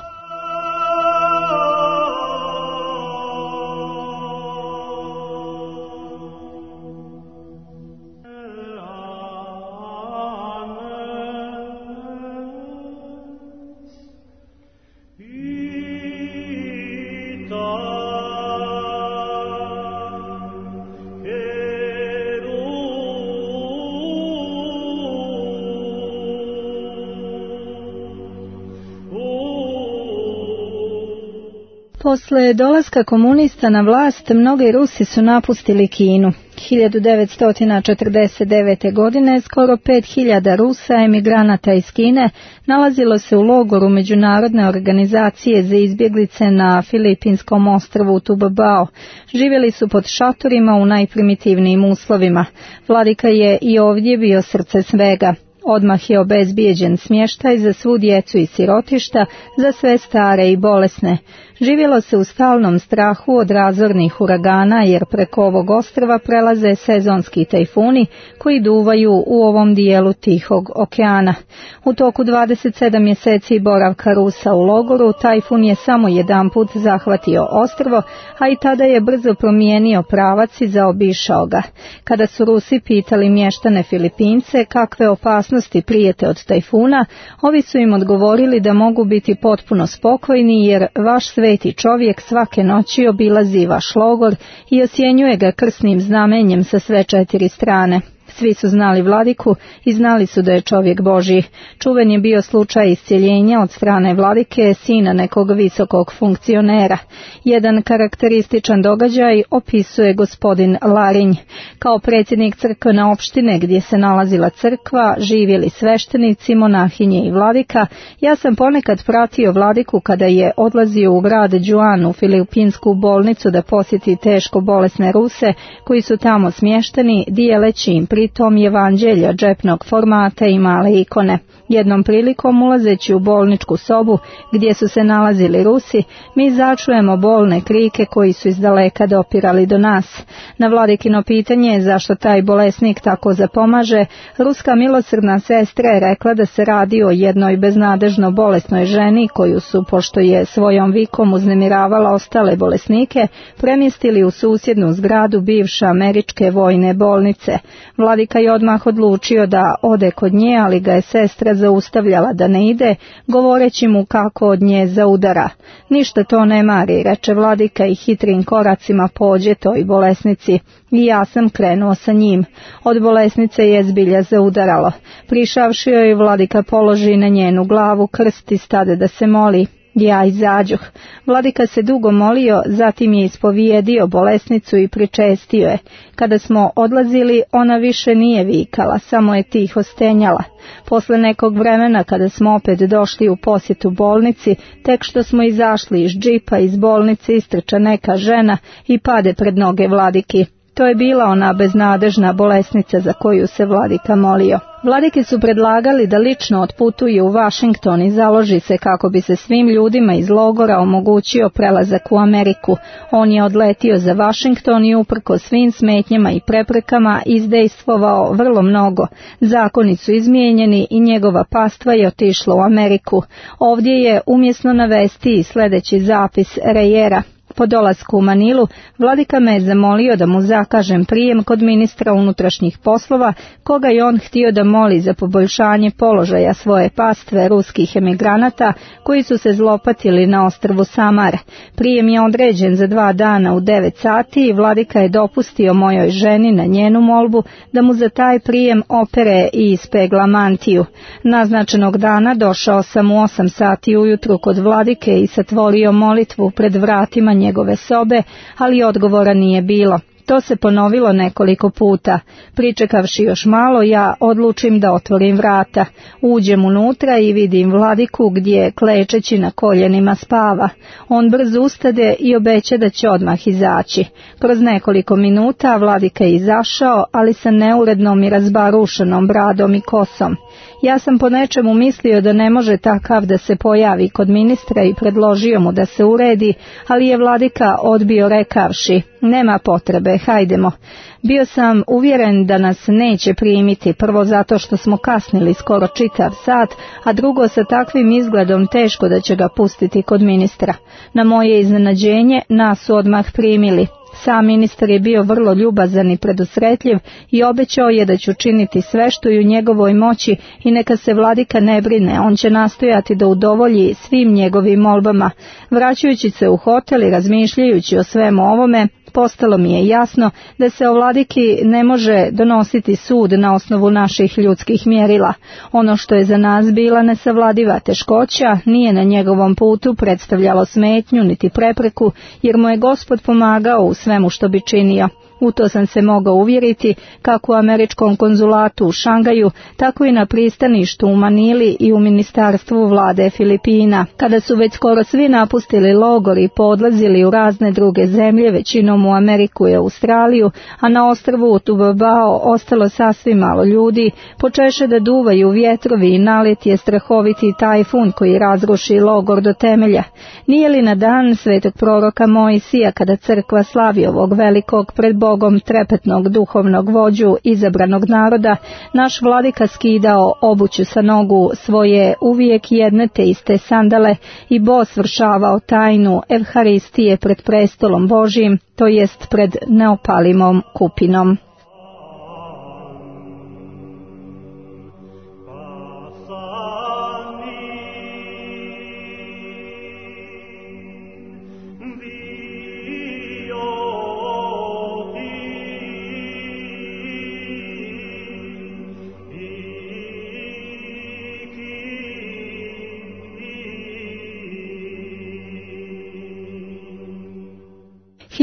Posle dolaska komunista na vlast, mnogi Rusi su napustili Kinu. 1949. godine skoro 5000 Rusa, emigranata iz Kine, nalazilo se u logoru Međunarodne organizacije za izbjeglice na Filipinskom ostrvu Tubabao. Živjeli su pod šatorima u najprimitivnijim uslovima. Vladika je i ovdje bio srce svega. Odmah je obezbijeđen smještaj za svu djecu i sirotišta, za sve stare i bolesne. Živjelo se u stalnom strahu od razornih uragana, jer preko ovog ostrva prelaze sezonski tajfuni koji duvaju u ovom dijelu Tihog okeana. U toku 27 mjeseci boravka Rusa u logoru, tajfun je samo jedanput zahvatio ostrvo, a i tada je brzo promijenio pravac i zaobišao ga. Kada su Rusi pitali mještane Filipince kakve opasnosti prijete od tajfuna, ovi su im odgovorili da mogu biti potpuno spokojni, jer vaš sveti čovjek svake noći obilazi vaš logor i osjenjuje ga krsnim znamenjem sa sve 4 strane. Svi su znali vladiku i znali su da je čovjek Božji. Čuven je bio slučaj iscjeljenja od strane vladike, sina nekog visokog funkcionera. Jedan karakterističan događaj opisuje gospodin Larinj. Kao predsjednik crkvene opštine gdje se nalazila crkva, živjeli sveštenici, monahinje i vladika, ja sam ponekad pratio vladiku kada je odlazio u grad Đuan u filipinsku bolnicu da posjeti teško bolesne Ruse koji su tamo smješteni, dijeleći im pritom evanđelja džepnog formata i male ikone. Jednom prilikom, ulazeći u bolničku sobu gdje su se nalazili Rusi, mi začujemo bolne krike koji su izdaleka dopirali do nas. Na vladikino pitanje zašto taj bolesnik tako zapomaže, ruska milosrdna sestra je rekla da se radi o jednoj beznadežno bolesnoj ženi koju su, pošto je svojom vikom uznemiravala ostale bolesnike, premjestili u susjednu zgradu bivše američke vojne bolnice. Vladika je odmah odlučio da ode kod nje, ali ga je sestra zaustavljala da ne ide, govoreći mu kako od nje zaudara. Ništa to ne mari, reče vladika i hitrim koracima pođe toj bolesnici. I ja sam krenuo sa njim. Od bolesnice je zbilja zaudaralo. Prišavši joj, vladika položi na njenu glavu krst i stade da se moli. Ja izađoh. Vladika se dugo molio, zatim je ispovijedio bolesnicu i pričestio je. Kada smo odlazili, ona više nije vikala, samo je tiho stenjala. Posle nekog vremena, kada smo opet došli u posjetu bolnici, tek što smo izašli iz džipa, iz bolnice istrča neka žena i pade pred noge vladiki. To je bila ona beznadežna bolesnica za koju se vladika molio. Vladike su predlagali da lično otputuje u Washington i založi se kako bi se svim ljudima iz logora omogućio prelazak u Ameriku. On je odletio za Washington i uprko svim smetnjama i preprekama izdejstvovao vrlo mnogo. Zakoni su izmijenjeni i njegova pastva je otišla u Ameriku. Ovdje je umjesno navesti i sljedeći zapis Rejera. Po dolasku u Manilu, vladika me je zamolio da mu zakažem prijem kod ministra unutrašnjih poslova, koga je on htio da moli za poboljšanje položaja svoje pastve ruskih emigranata koji su se zlopatili na ostrvu Samar. Prijem je određen za 2 dana u 9 sati i vladika je dopustio mojoj ženi na njenu molbu da mu za taj prijem opere i ispegla mantiju. Naznačenog dana došao sam u 8 sati ujutru kod vladike i satvorio molitvu pred vratima njegove sobe, ali odgovora nije bilo. To se ponovilo nekoliko puta. Pričekavši još malo, ja odlučim da otvorim vrata. Uđem unutra i vidim vladiku gdje klečeći na koljenima spava. On brzo ustade i obeća da će odmah izaći. Kroz nekoliko minuta vladika je izašao, ali sa neurednom i razbarušenom bradom i kosom. Ja sam po nečemu mislio da ne može takav da se pojavi kod ministra i predložio mu da se uredi, ali je vladika odbio rekavši: nema potrebe, hajdemo. Bio sam uvjeren da nas neće primiti, prvo zato što smo kasnili skoro čitav sat, a drugo sa takvim izgledom teško da će ga pustiti kod ministra. Na moje iznenađenje nas su odmah primili. Sam ministar je bio vrlo ljubazan i predusretljiv i obećao je da ću činiti sve što je u njegovoj moći i neka se vladika ne brine, on će nastojati da udovolji svim njegovim molbama. Vraćajući se u hotel i razmišljajući o svemu ovome, postalo mi je jasno da se o vladiki ne može donositi sud na osnovu naših ljudskih mjerila. Ono što je za nas bila nesavladiva teškoća nije na njegovom putu predstavljalo smetnju niti prepreku, jer mu je Gospod pomagao u svemu što bi činio. U to sam se mogao uvjeriti kako u američkom konzulatu u Šangaju, tako i na pristaništu u Manili i u ministarstvu vlade Filipina. Kada su već skoro svi napustili logor i podlazili u razne druge zemlje, većinom u Ameriku i Australiju, a na ostrvu Tubabao ostalo sasvim malo ljudi, počeše da duvaju vjetrovi i nalet je strahoviti tajfun koji razruši logor do temelja. Nije li na dan svetog proroka Mojsija, kada crkva slavi ovog velikog pred Bogom trepetnog duhovnog vođu izabranog naroda, naš vladika skidao obuću sa nogu svoje uvijek jedne te iste sandale i bos vršavao tajnu Evharistije pred prestolom Božijim, to jest pred neopalimom kupinom. –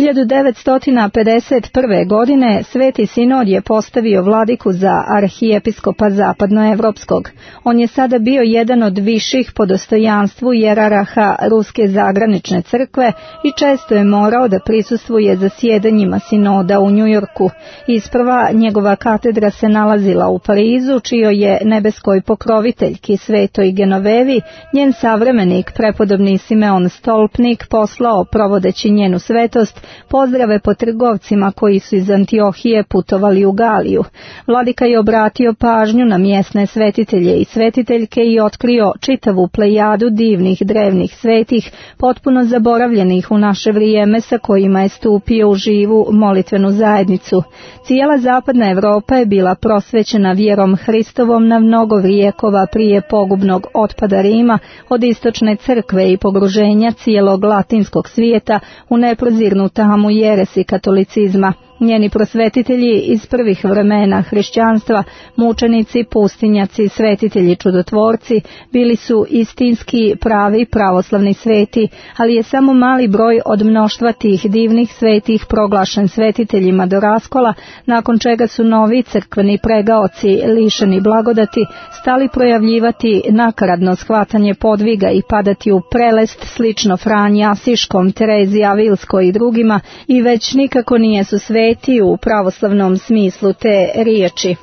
1951. godine Sveti Sinod je postavio vladiku za arhijepiskopa zapadnoevropskog. On je sada bio jedan od viših po dostojanstvu jeraraha Ruske zagranične crkve i često je morao da prisustvuje zasjedanjima sinoda u Njujorku. Isprva njegova katedra se nalazila u Parizu, čijoj je nebeskoj pokroviteljki Svetoj Genovevi njen savremenik prepodobni Simeon Stolpnik poslao, provodeći njenu svetost, pozdrave po trgovcima koji su iz Antiohije putovali u Galiju. Vladika je obratio pažnju na mjesne svetitelje i svetiteljke i otkrio čitavu plejadu divnih drevnih svetih, potpuno zaboravljenih u naše vrijeme, sa kojima je stupio u živu molitvenu zajednicu. Cijela zapadna Evropa je bila prosvećena vjerom Hristovom na mnogo vijekova prije pogubnog otpada Rima od istočne crkve i pogruženja cijelog latinskog svijeta u neprozirnu tamu jeresi katolicizma. Njeni prosvetitelji iz prvih vremena hrišćanstva, mučenici, pustinjaci, svetitelji, čudotvorci, bili su istinski pravi pravoslavni sveti, ali je samo mali broj od mnoštva tih divnih svetih proglašen svetiteljima do raskola, nakon čega su novi crkveni pregaoci, lišeni blagodati, stali projavljivati nakaradno shvatanje podviga i padati u prelest slično Franji Asiškom, Terezi Avilskoj i drugima, i već nikako nije su sveti u pravoslavnom smislu te riječi.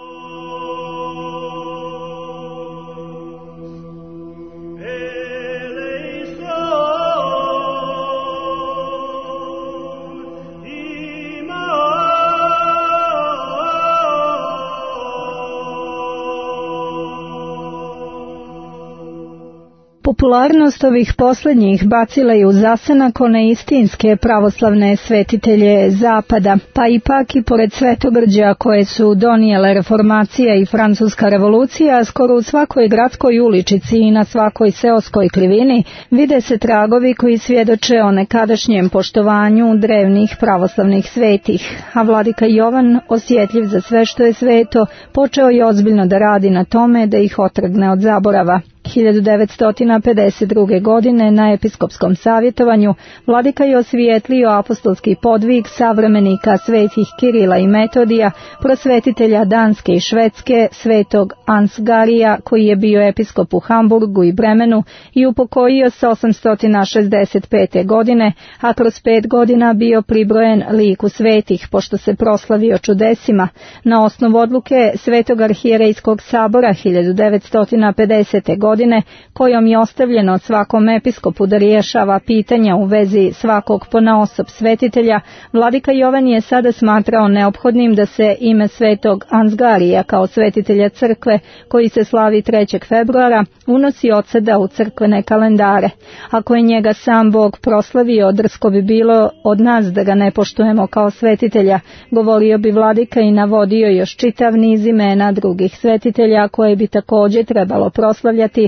Popularnost ovih posljednjih bacila je u zasenak one istinske pravoslavne svetitelje Zapada, pa ipak i pored svetogrđa koje su donijele reformacija i francuska revolucija, skoro u svakoj gradskoj uličici i na svakoj seoskoj krivini vide se tragovi koji svjedoče o nekadašnjem poštovanju drevnih pravoslavnih svetih, a vladika Jovan, osjetljiv za sve što je sveto, počeo je ozbiljno da radi na tome da ih otrgne od zaborava. 1952. godine na episkopskom savjetovanju vladika je osvijetlio apostolski podvig savremenika svetih Kirila i Metodija, prosvetitelja Danske i Švedske, svetog Ansgarija, koji je bio episkop u Hamburgu i Bremenu i upokojio se 865. godine, a kroz 5 godina bio pribrojen liku svetih, pošto se proslavio čudesima. Na osnovu odluke Svetog arhijerejskog sabora 1950. godine, kojom je ostavljeno svakom episkopu da rješava pitanja u vezi svakog ponaosob svetitelja, vladika Jovan je sada smatrao neophodnim da se ime svetog Ansgarija kao svetitelja crkve, koji se slavi 3. februara, unosi od sada u crkvene kalendare. Ako je njega sam Bog proslavio, drsko bi bilo od nas da ga ne poštujemo kao svetitelja, govorio bi vladika i navodio još čitav niz imena drugih svetitelja koje bi također trebalo proslavljati,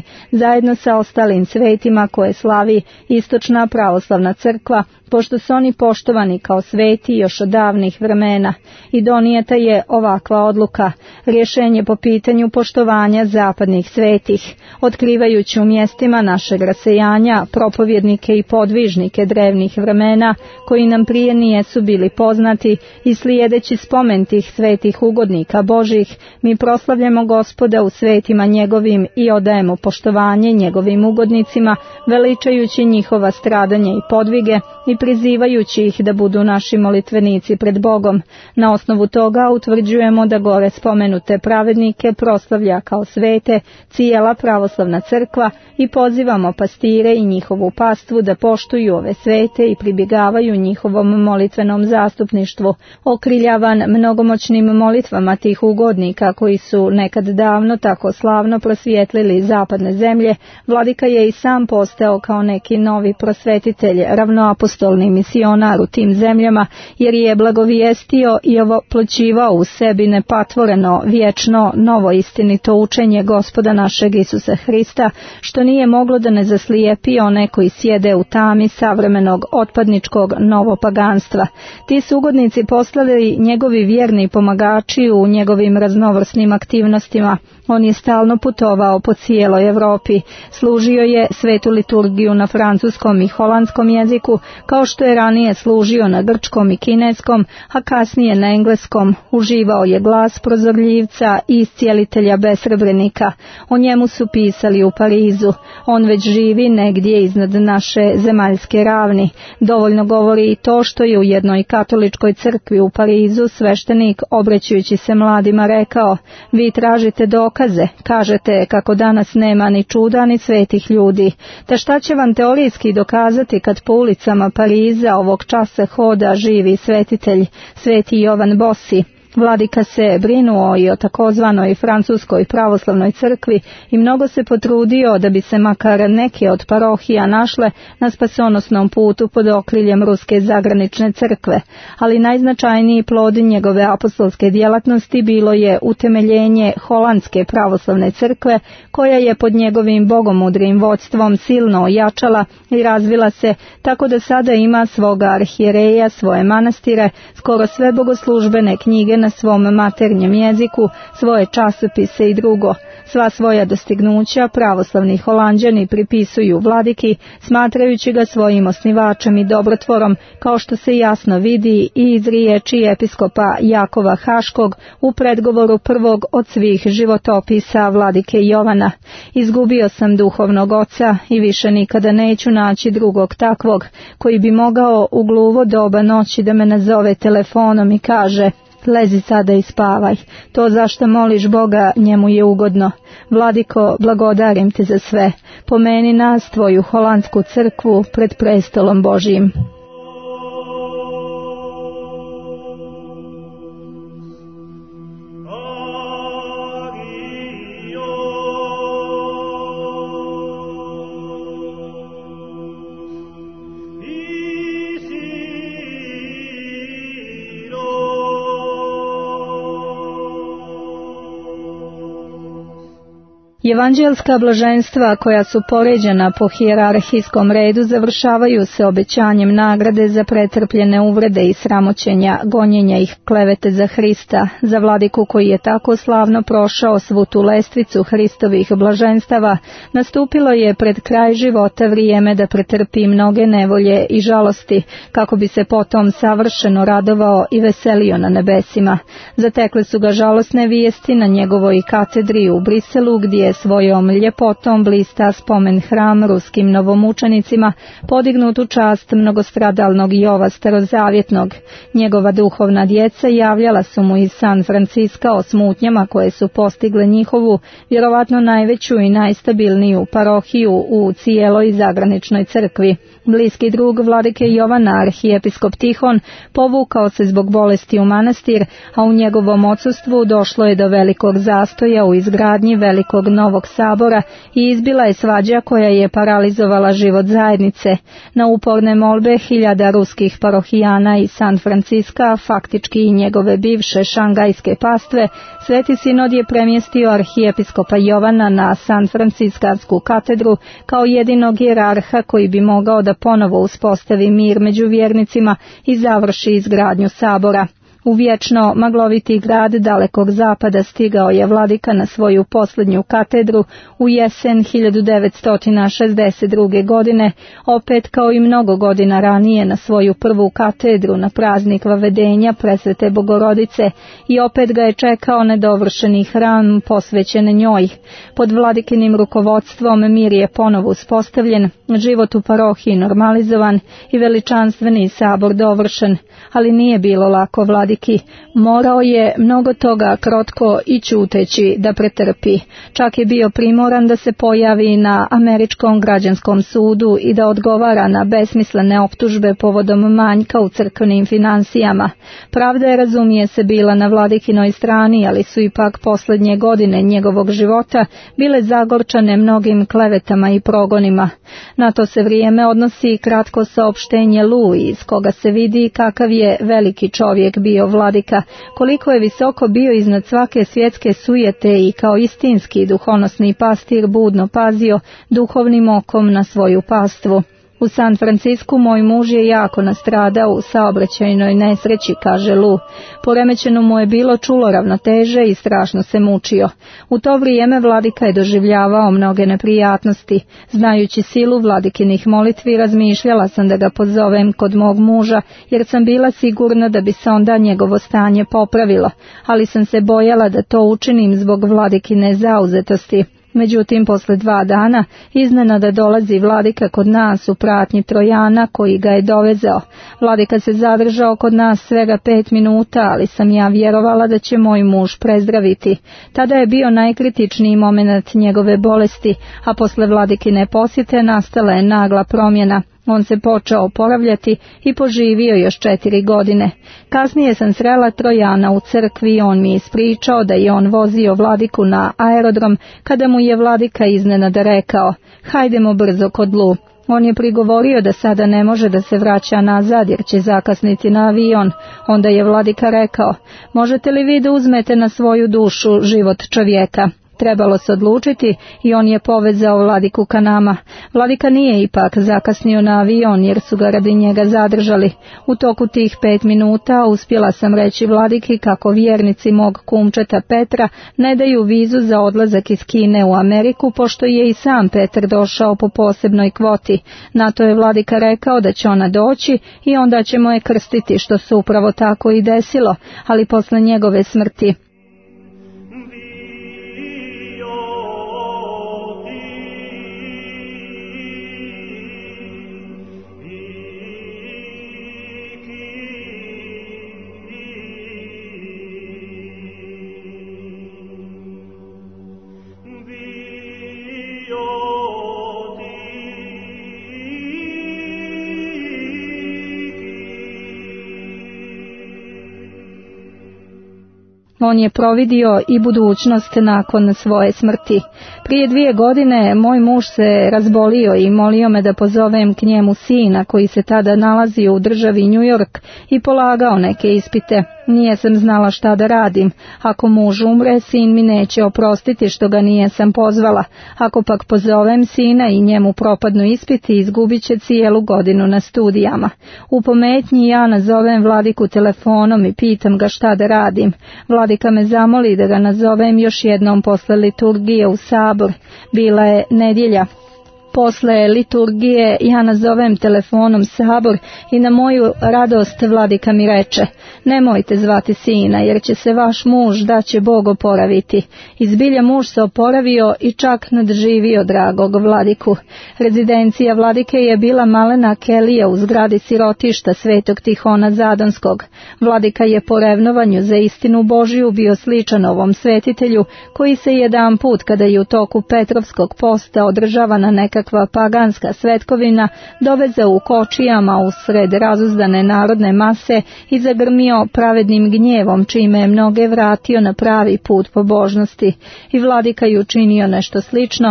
zajedno sa ostalim svetima koje slavi Istočna pravoslavna crkva, pošto su oni poštovani kao sveti još od davnih vremena. I donijeta je ovakva odluka, rješenje po pitanju poštovanja zapadnih svetih, otkrivajući u mjestima našeg rasejanja propovjednike i podvižnike drevnih vremena, koji nam prije nijesu bili poznati, i slijedeći spomen tih svetih ugodnika Božih, mi proslavljamo Gospoda u svetima njegovim i odajemo poštovanje njegovim ugodnicima, veličajući njihova stradanja i podvige i prizivajući ih da budu naši molitvenici pred Bogom. Na osnovu toga utvrđujemo da gore spomenute pravednike proslavlja kao svete cijela pravoslavna crkva i pozivamo pastire i njihovu pastvu da poštuju ove svete i pribjegavaju njihovom molitvenom zastupništvu. Okriljavan mnogomoćnim molitvama tih ugodnika koji su nekad davno tako slavno prosvijetlili zapadne zemlje, vladika je i sam postao kao neki novi prosvetitelj, ravnoapostolni misionar u tim zemljama, jer je blagovijestio i oploćivao u sebi nepatvoreno, vječno, novo istinito učenje Gospoda našeg Isusa Hrista, što nije moglo da ne zaslijepi one koji sjede u tami savremenog otpadničkog novopaganstva. Ti su ugodnici postali njegovi vjerni pomagači u njegovim raznovrsnim aktivnostima. On je stalno putovao po cijeloj Europi, služio je svetu liturgiju na francuskom i holandskom jeziku, kao što je ranije služio na grčkom i kineskom, a kasnije na engleskom. Uživao je glas prozorljivca i iscijelitelja besrebrenika. O njemu su pisali u Parizu. On već živi negdje iznad naše zemaljske ravni. Dovoljno govori i to što je u jednoj katoličkoj crkvi u Parizu sveštenik, obraćajući se mladima, rekao: vi tražite dokaze, kažete kako danas nema ni čuda ni svetih ljudi. Ta šta će vam teorijski dokazati kad po ulicama Pariza ovog časa hoda živi svetitelj, sveti Jovan Bossi? Vladika se brinuo i o takozvanoj francuskoj pravoslavnoj crkvi i mnogo se potrudio da bi se makar neke od parohija našle na spasonosnom putu pod okriljem ruske zagranične crkve, ali najznačajniji plod njegove apostolske djelatnosti bilo je utemeljenje holandske pravoslavne crkve, koja je pod njegovim bogomudrim vodstvom silno ojačala i razvila se, tako da sada ima svoga arhijereja, svoje manastire, skoro sve bogoslužbene knjige na svom maternjem jeziku, svoje časopise i drugo. Sva svoja dostignuća pravoslavni Holanđani pripisuju vladiki, smatrajući ga svojim osnivačem i dobrotvorom, kao što se jasno vidi i iz riječi episkopa Jakova Haškog u predgovoru prvog od svih životopisa vladike Jovana. Izgubio sam duhovnog oca i više nikada neću naći drugog takvog, koji bi mogao u gluvo doba noći da me nazove telefonom i kaže: lezi sada i spavaj, to zašto moliš Boga njemu je ugodno. Vladiko, blagodarim ti za sve, pomeni nas, tvoju holandsku crkvu, pred prestolom Božijim. Evanđelska blaženstva koja su poređena po hijerarhijskom redu završavaju se obećanjem nagrade za pretrpljene uvrede i sramoćenja, gonjenja ih klevete za Hrista, za vladiku koji je tako slavno prošao svu tu lestvicu Hristovih blaženstava. Nastupilo je pred kraj života vrijeme da pretrpi mnoge nevolje i žalosti, kako bi se potom savršeno radovao i veselio na nebesima. Zatekle su ga žalosne vijesti na njegovoj katedri u Briselu, gdje svojom ljepotom blista spomen hram ruskim novomučenicima, podignut u čast mnogostradalnog Jova starozavjetnog. Njegova duhovna djeca javljala su mu iz San Franciska o smutnjama koje su postigle njihovu, vjerovatno najveću i najstabilniju parohiju u cijeloj zagraničnoj crkvi. Bliski drug vladike Jovana, arhijepiskop Tihon, povukao se zbog bolesti u manastir, a u njegovom odsustvu došlo je do velikog zastoja u izgradnji velikog novog sabora i izbila je svađa koja je paralizovala život zajednice. Na uporne molbe hiljada ruskih parohijana iz San Franciska, faktički i njegove bivše šangajske pastve, Sveti sinod je premjestio arhijepiskopa Jovana na San Franciskansku katedru kao jedinog hijerarha koji bi mogao da ponovo uspostavi mir među vjernicima i završi izgradnju sabora. U vječno magloviti grad dalekog zapada stigao je vladika na svoju posljednju katedru u jesen 1962. godine, opet kao i mnogo godina ranije na svoju prvu katedru na praznik Vavedenja Presvete Bogorodice i opet ga je čekao nedovršeni hram posvećen njoj. Pod vladikinim rukovodstvom mir je ponovo uspostavljen, život u parohiji normalizovan i veličanstveni sabor dovršen, ali nije bilo lako vladiki. Morao je mnogo toga krotko i ćuteći da pretrpi. Čak je bio primoran da se pojavi na američkom građanskom sudu i da odgovara na besmislene optužbe povodom manjka u crkvenim financijama. Pravda je, razumije se, bila na vladikinoj strani, ali su ipak posljednje godine njegovog života bile zagorčane mnogim klevetama i progonima. Na to se vrijeme odnosi kratko saopštenje Lu, iz koga se vidi kakav je veliki čovjek bio vladika, koliko je visoko bio iznad svake svjetske sujete i kao istinski duhonosni pastir budno pazio duhovnim okom na svoju pastvu. U San Francisku moj muž je jako nastradao u saobraćajnoj nesreći, kaže Lu. Poremećeno mu je bilo čulo ravnoteže i strašno se mučio. U to vrijeme vladika je doživljavao mnoge neprijatnosti. Znajući silu vladikinih molitvi, razmišljala sam da ga pozovem kod mog muža, jer sam bila sigurna da bi se onda njegovo stanje popravilo, ali sam se bojala da to učinim zbog vladikine zauzetosti. Međutim, posle 2 dana iznenada dolazi vladika kod nas u pratnji Trojana koji ga je dovezao. Vladika se zadržao kod nas svega 5 minuta, ali sam ja vjerovala da će moj muž prezdraviti. Tada je bio najkritičniji moment njegove bolesti, a posle vladikine posjete nastala je nagla promjena. On se počeo oporavljati i poživio još 4 godine. Kasnije sam srela Trojana u crkvi i on mi je ispričao da je on vozio vladiku na aerodrom kada mu je vladika iznenada rekao: "Hajdemo brzo kod Lu." On je prigovorio da sada ne može da se vraća nazad jer će zakasniti na avion. Onda je vladika rekao: "Možete li vi da uzmete na svoju dušu život čovjeka?" Trebalo se odlučiti i on je povezao vladiku ka nama. Vladika nije ipak zakasnio na avion jer su ga radi njega zadržali. U toku tih 5 minuta uspjela sam reći vladiki kako vjernici mog kumčeta Petra ne daju vizu za odlazak iz Kine u Ameriku, pošto je i sam Petar došao po posebnoj kvoti. Na to je vladika rekao da će ona doći i onda ćemo je krstiti, što se upravo tako i desilo, ali posle njegove smrti. On je providio i budućnost nakon svoje smrti. Prije 2 godine moj muž se razbolio i molio me da pozovem k njemu sina koji se tada nalazio u državi New York i polagao neke ispite. Nije sam znala šta da radim. Ako muž umre, sin mi neće oprostiti što ga nijesam pozvala. Ako pak pozovem sina i njemu propadnu ispiti, izgubit će cijelu godinu na studijama. U pometnji ja nazovem vladiku telefonom i pitam ga šta da radim. Vladika me zamoli da ga nazovem još jednom posle liturgije u sabor. Bila je nedjelja. Posle liturgije ja nazovem telefonom sabor i na moju radost vladika mi reče: "Nemojte zvati sina jer će se vaš muž, da će Bog oporaviti." I zbilja muž se oporavio i čak nadživio dragog vladiku. Rezidencija vladike je bila malena kelija u zgradi sirotišta Svetog Tihona Zadonskog. Vladika je po revnovanju za istinu Božiju bio sličan ovom svetitelju koji se jedan put kada je u toku Petrovskog posta održava na nekakvom nekakva paganska svetkovina, dovezao u kočijama usred razuzdane narodne mase i zagrmio pravednim gnjevom, čime je mnoge vratio na pravi put pobožnosti. I vladika je učinio nešto slično.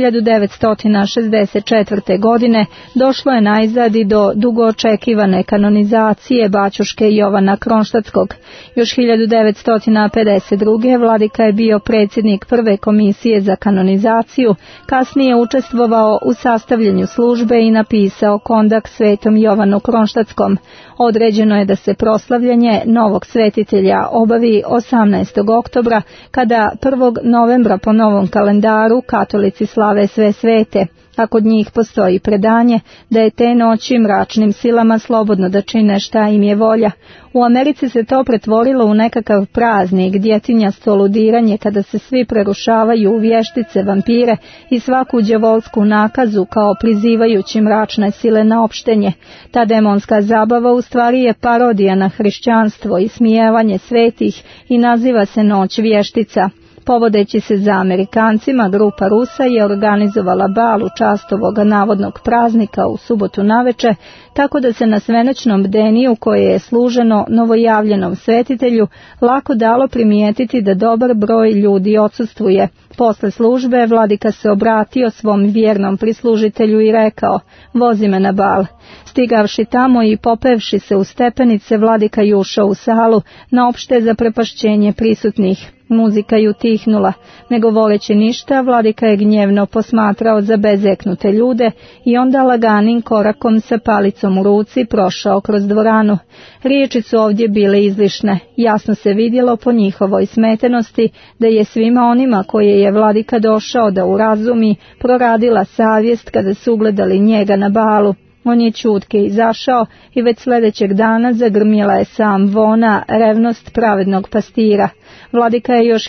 1964. godine došlo je najzad i do dugo očekivane kanonizacije baćuške Jovana Kronštatskog. Još 1952. vladika je bio predsjednik prve komisije za kanonizaciju, kasnije učestvovao u sastavljanju službe i napisao kondak svetom Jovanu Kronštatskom. Određeno je da se proslavljanje novog svetitelja obavi 18. oktobra, kada 1. novembra po novom kalendaru katolici slave sve svete, a kod njih postoji predanje da je te noći mračnim silama slobodno da čine šta im je volja. U Americi se to pretvorilo u nekakav praznik, djetinjasto ludiranje kada se svi prerušavaju u vještice, vampire i svaku đavolsku nakazu kao prizivajući mračne sile na opštenje. Ta demonska zabava u stvari je parodija na hrišćanstvo i smijevanje svetih i naziva se Noć vještica. Povodeći se za Amerikancima, grupa Rusa je organizovala bal u čast ovoga navodnog praznika u subotu naveče, tako da se na svenoćnom bdeniju koje je služeno novojavljenom svetitelju lako dalo primijetiti da dobar broj ljudi odsustvuje. Posle službe vladika se obratio svom vjernom prislužitelju i rekao: "Vozi me na bal." Stigavši tamo i popevši se u stepenice, vladika je ušao u salu na opšte zaprepašćenje prisutnih. Muzika je utihnula. Ne govoreći ništa, vladika je gnjevno posmatrao zabezeknute ljude i onda laganim korakom sa palicom u ruci prošao kroz dvoranu. Riječi su ovdje bile izlišne. Jasno se vidjelo po njihovoj smetenosti da je svima onima koje je vladika došao da urazumi proradila savjest kada su ugledali njega na balu. On je ćutke izašao i već sljedećeg dana zagrmjela je sam vona revnost pravednog pastira. Vladika je još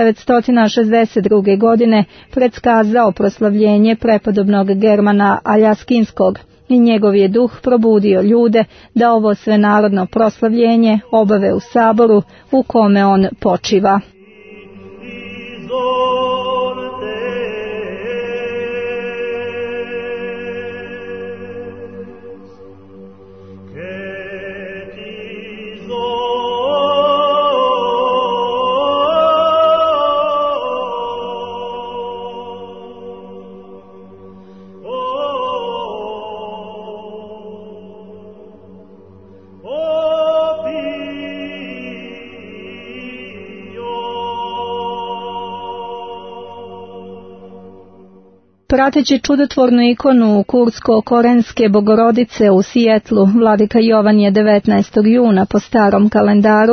1962. godine predskazao proslavljenje prepodobnog Germana Aljaskinskog i njegov je duh probudio ljude da ovo svenarodno proslavljenje obave u saboru u kome on počiva. Prateći čudotvornu ikonu Kursko-Korenske Bogorodice u Sijetlu, vladika Jovan je 19. juna po starom kalendaru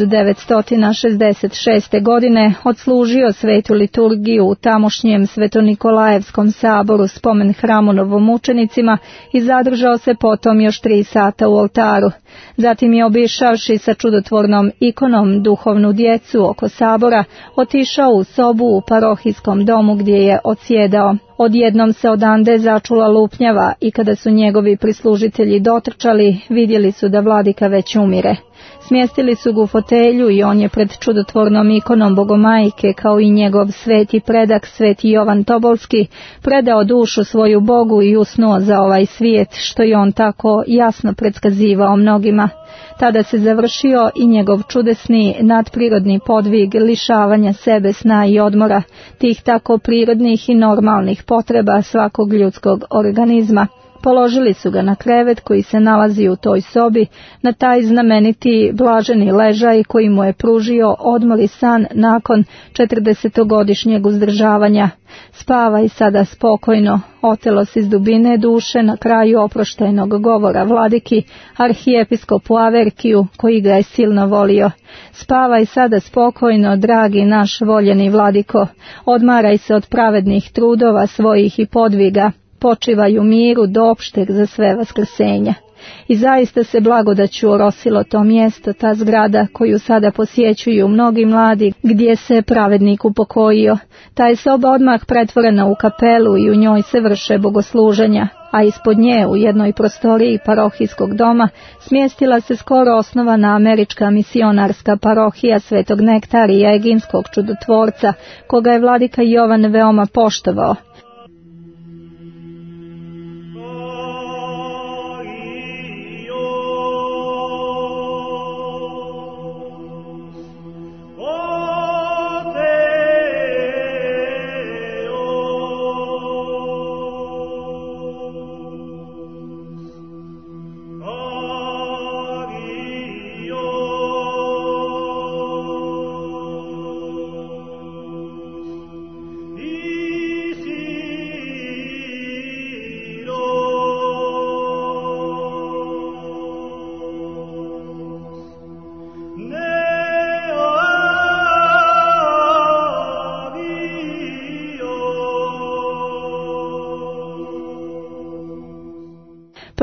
1966. godine odslužio svetu liturgiju u tamošnjem Svetonikolajevskom saboru spomen hramu novomučenicima i zadržao se potom još 3 sata u oltaru. Zatim je, obišavši sa čudotvornom ikonom duhovnu djecu oko sabora, otišao u sobu u parohijskom domu gdje je odsjedao. Odjednom se odande začula lupnjava i kada su njegovi prislužitelji dotrčali, vidjeli su da vladika već umire. Smjestili su ga u fotelju i on je pred čudotvornom ikonom Bogomajke, kao i njegov sveti predak, sveti Jovan Tobolski, predao dušu svoju Bogu i usnuo za ovaj svijet, što je on tako jasno predskazivao mnogima. Tada se završio i njegov čudesni nadprirodni podvig lišavanja sebe sna i odmora, tih tako prirodnih i normalnih potreba svakog ljudskog organizma. Položili su ga na krevet koji se nalazi u toj sobi, na taj znameniti blaženi ležaj koji mu je pružio odmor i san nakon 40-godišnjeg uzdržavanja. Spavaj sada spokojno, otelo se iz dubine duše na kraju oproštajnog govora vladiki, arhijepiskopu Averkiju, koji ga je silno volio. Spavaj sada spokojno, dragi naš voljeni vladiko, odmaraj se od pravednih trudova svojih i podviga, počivaj u miru do opšteg za sve vaskrsenja. I zaista se blagodaću orosilo to mjesto, ta zgrada koju sada posjećuju mnogi mladi, gdje se pravednik upokojio. Ta je soba odmah pretvorena u kapelu i u njoj se vrše bogosluženja, a ispod nje u jednoj prostoriji parohijskog doma smjestila se skoro osnovana američka misionarska parohija Svetog Nektarija, egipskog čudotvorca, koga je vladika Jovan veoma poštovao.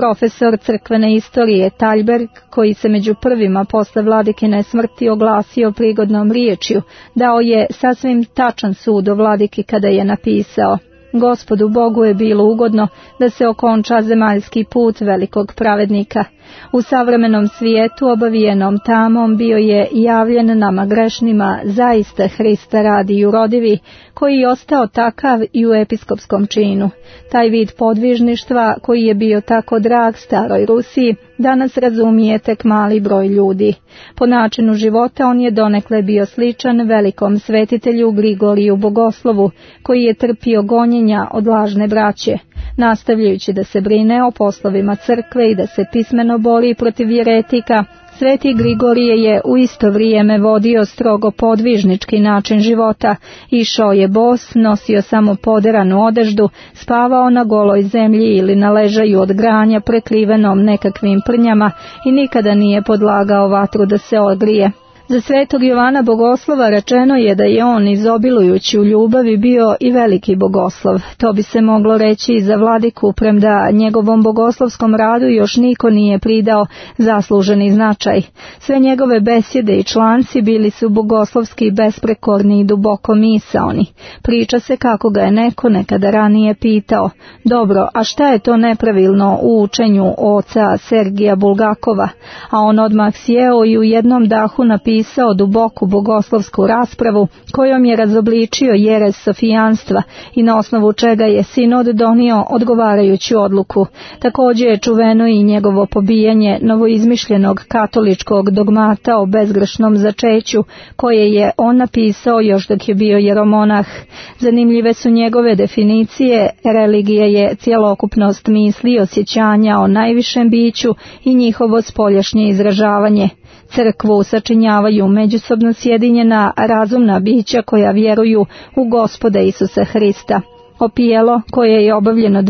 Profesor crkvene istorije Thalberg, koji se među prvima posle vladikine smrti oglasio prigodnom riječju, dao je sasvim tačan sud o vladiki kada je napisao: Gospodu Bogu je bilo ugodno da se okonča zemaljski put velikog pravednika. U savremenom svijetu obavijenom tamom bio je javljen nama grešnima zaista Hrista radi i urodivi, koji je ostao takav i u episkopskom činu. Taj vid podvižništva, koji je bio tako drag staroj Rusiji, danas razumije tek mali broj ljudi. Po načinu života on je donekle bio sličan velikom svetitelju Grigoriju Bogoslovu, koji je trpio gonjenja od lažne braće. Nastavljajući da se brine o poslovima crkve i da se pismeno bori protiv jeretika, Sveti Grigorije je u isto vrijeme vodio strogo podvižnički način života, išao je bos, nosio samo poderanu odeždu, spavao na goloj zemlji ili na ležaju od granja prekrivenom nekakvim prnjama i nikada nije podlagao vatru da se ogrije. Za svetog Jovana Bogoslova rečeno je da je on, izobilujući u ljubavi, bio i veliki bogoslov. To bi se moglo reći i za vladiku, premda njegovom bogoslovskom radu još niko nije pridao zasluženi značaj. Sve njegove besjede i članci bili su bogoslovski, besprekorni i duboko misaoni. Priča se kako ga je neko nekada ranije pitao: dobro, a šta je to nepravilno u učenju oca Sergija Bulgakova? A on odmah sjeo i u jednom dahu napisao duboku bogoslovsku raspravu kojom je razobličio jerez sofijanstva i na osnovu čega je sinod donio odgovarajuću odluku. Također je čuveno i njegovo pobijanje novoizmišljenog katoličkog dogmata o bezgrešnom začeću, koje je on napisao još dok je bio jeromonah. Zanimljive su njegove definicije. Religija je cjelokupnost misli i osjećanja o najvišem biću i njihovo spoljašnje izražavanje. Crkvu sačinjavaju međusobno sjedinjena razumna bića koja vjeruju u Gospoda Isusa Hrista. Opijelo, koje je obavljeno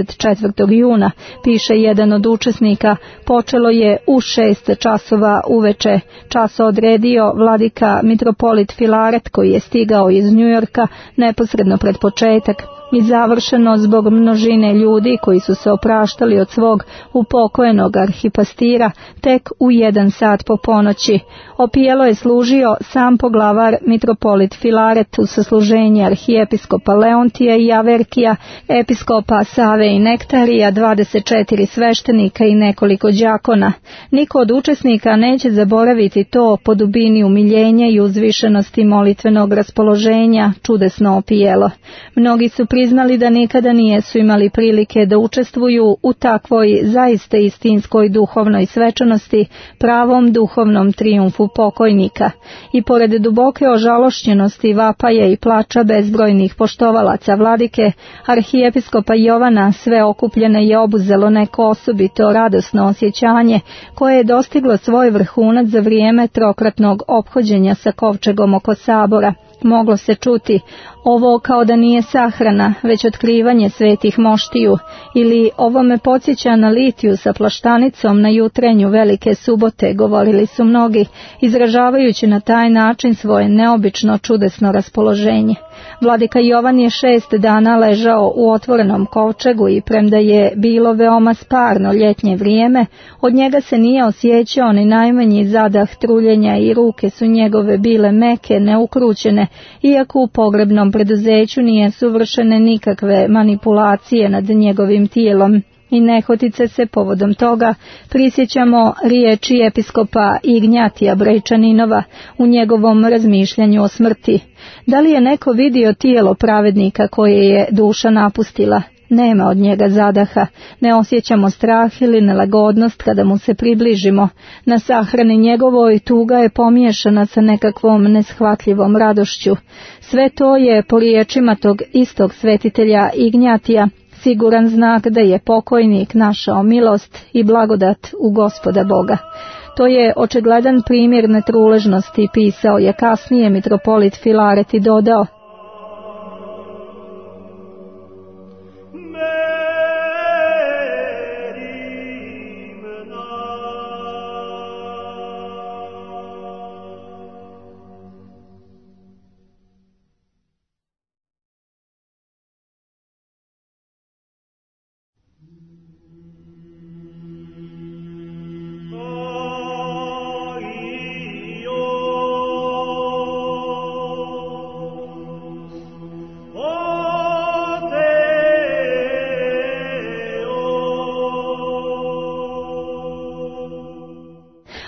24. juna, piše jedan od učesnika, počelo je u 6 časova uveče. Čas odredio vladika mitropolit Filaret, koji je stigao iz Njujorka neposredno pred početak, i završeno zbog množine ljudi koji su se opraštali od svog upokojenog arhipastira tek u 1 sat po ponoći. Opijelo je služio sam poglavar mitropolit Filaret u sasluženje arhijepiskopa Leontija i Averkija, episkopa Save i Nektarija, 24 sveštenika i nekoliko đakona. Niko od učesnika neće zaboraviti to po dubini umiljenja i uzvišenosti molitvenog raspoloženja čudesno opijelo. Mnogi su priznali da nikada nijesu imali prilike da učestvuju u takvoj zaista istinskoj duhovnoj svečanosti, pravom duhovnom trijumfu pokojnika. I pored duboke ožalošćenosti, vapaja i plača bezbrojnih poštovalaca vladike, arhijepiskopa Jovana sve okupljene je obuzelo neko osobito radosno osjećanje, koje je dostiglo svoj vrhunac za vrijeme trokratnog ophođenja sa kovčegom oko sabora. Moglo se čuti: ovo kao da nije sahrana, već otkrivanje svetih moštiju, ili ovo me podsjeća na litiju sa plaštanicom na jutrenju velike subote, govorili su mnogi, izražavajući na taj način svoje neobično čudesno raspoloženje. Vladika Jovan je 6 dana ležao u otvorenom kovčegu i premda je bilo veoma sparno ljetnje vrijeme, od njega se nije osjećao ni najmanji zadah truljenja i ruke su njegove bile meke, neukrućene, iako u pogrebnom preduzeću nijesu vršene nikakve manipulacije nad njegovim tijelom. I nehotice se povodom toga prisjećamo riječi episkopa Ignjatija Brejčaninova u njegovom razmišljanju o smrti. Da li je neko vidio tijelo pravednika koje je duša napustila? Nema od njega zadaha, ne osjećamo strah ili nelagodnost kada mu se približimo. Na sahrani njegovoj tuga je pomiješana sa nekakvom neshvatljivom radošću. Sve to je, po riječima tog istog svetitelja Ignjatija, siguran znak da je pokojnik našao milost i blagodat u Gospoda Boga. To je očigledan primjer netruležnosti, pisao je kasnije mitropolit Filaret i dodao: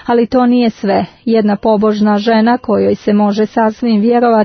Ali to nije sve. Jedna pobožna žena kojoj se može sasvim vjerovati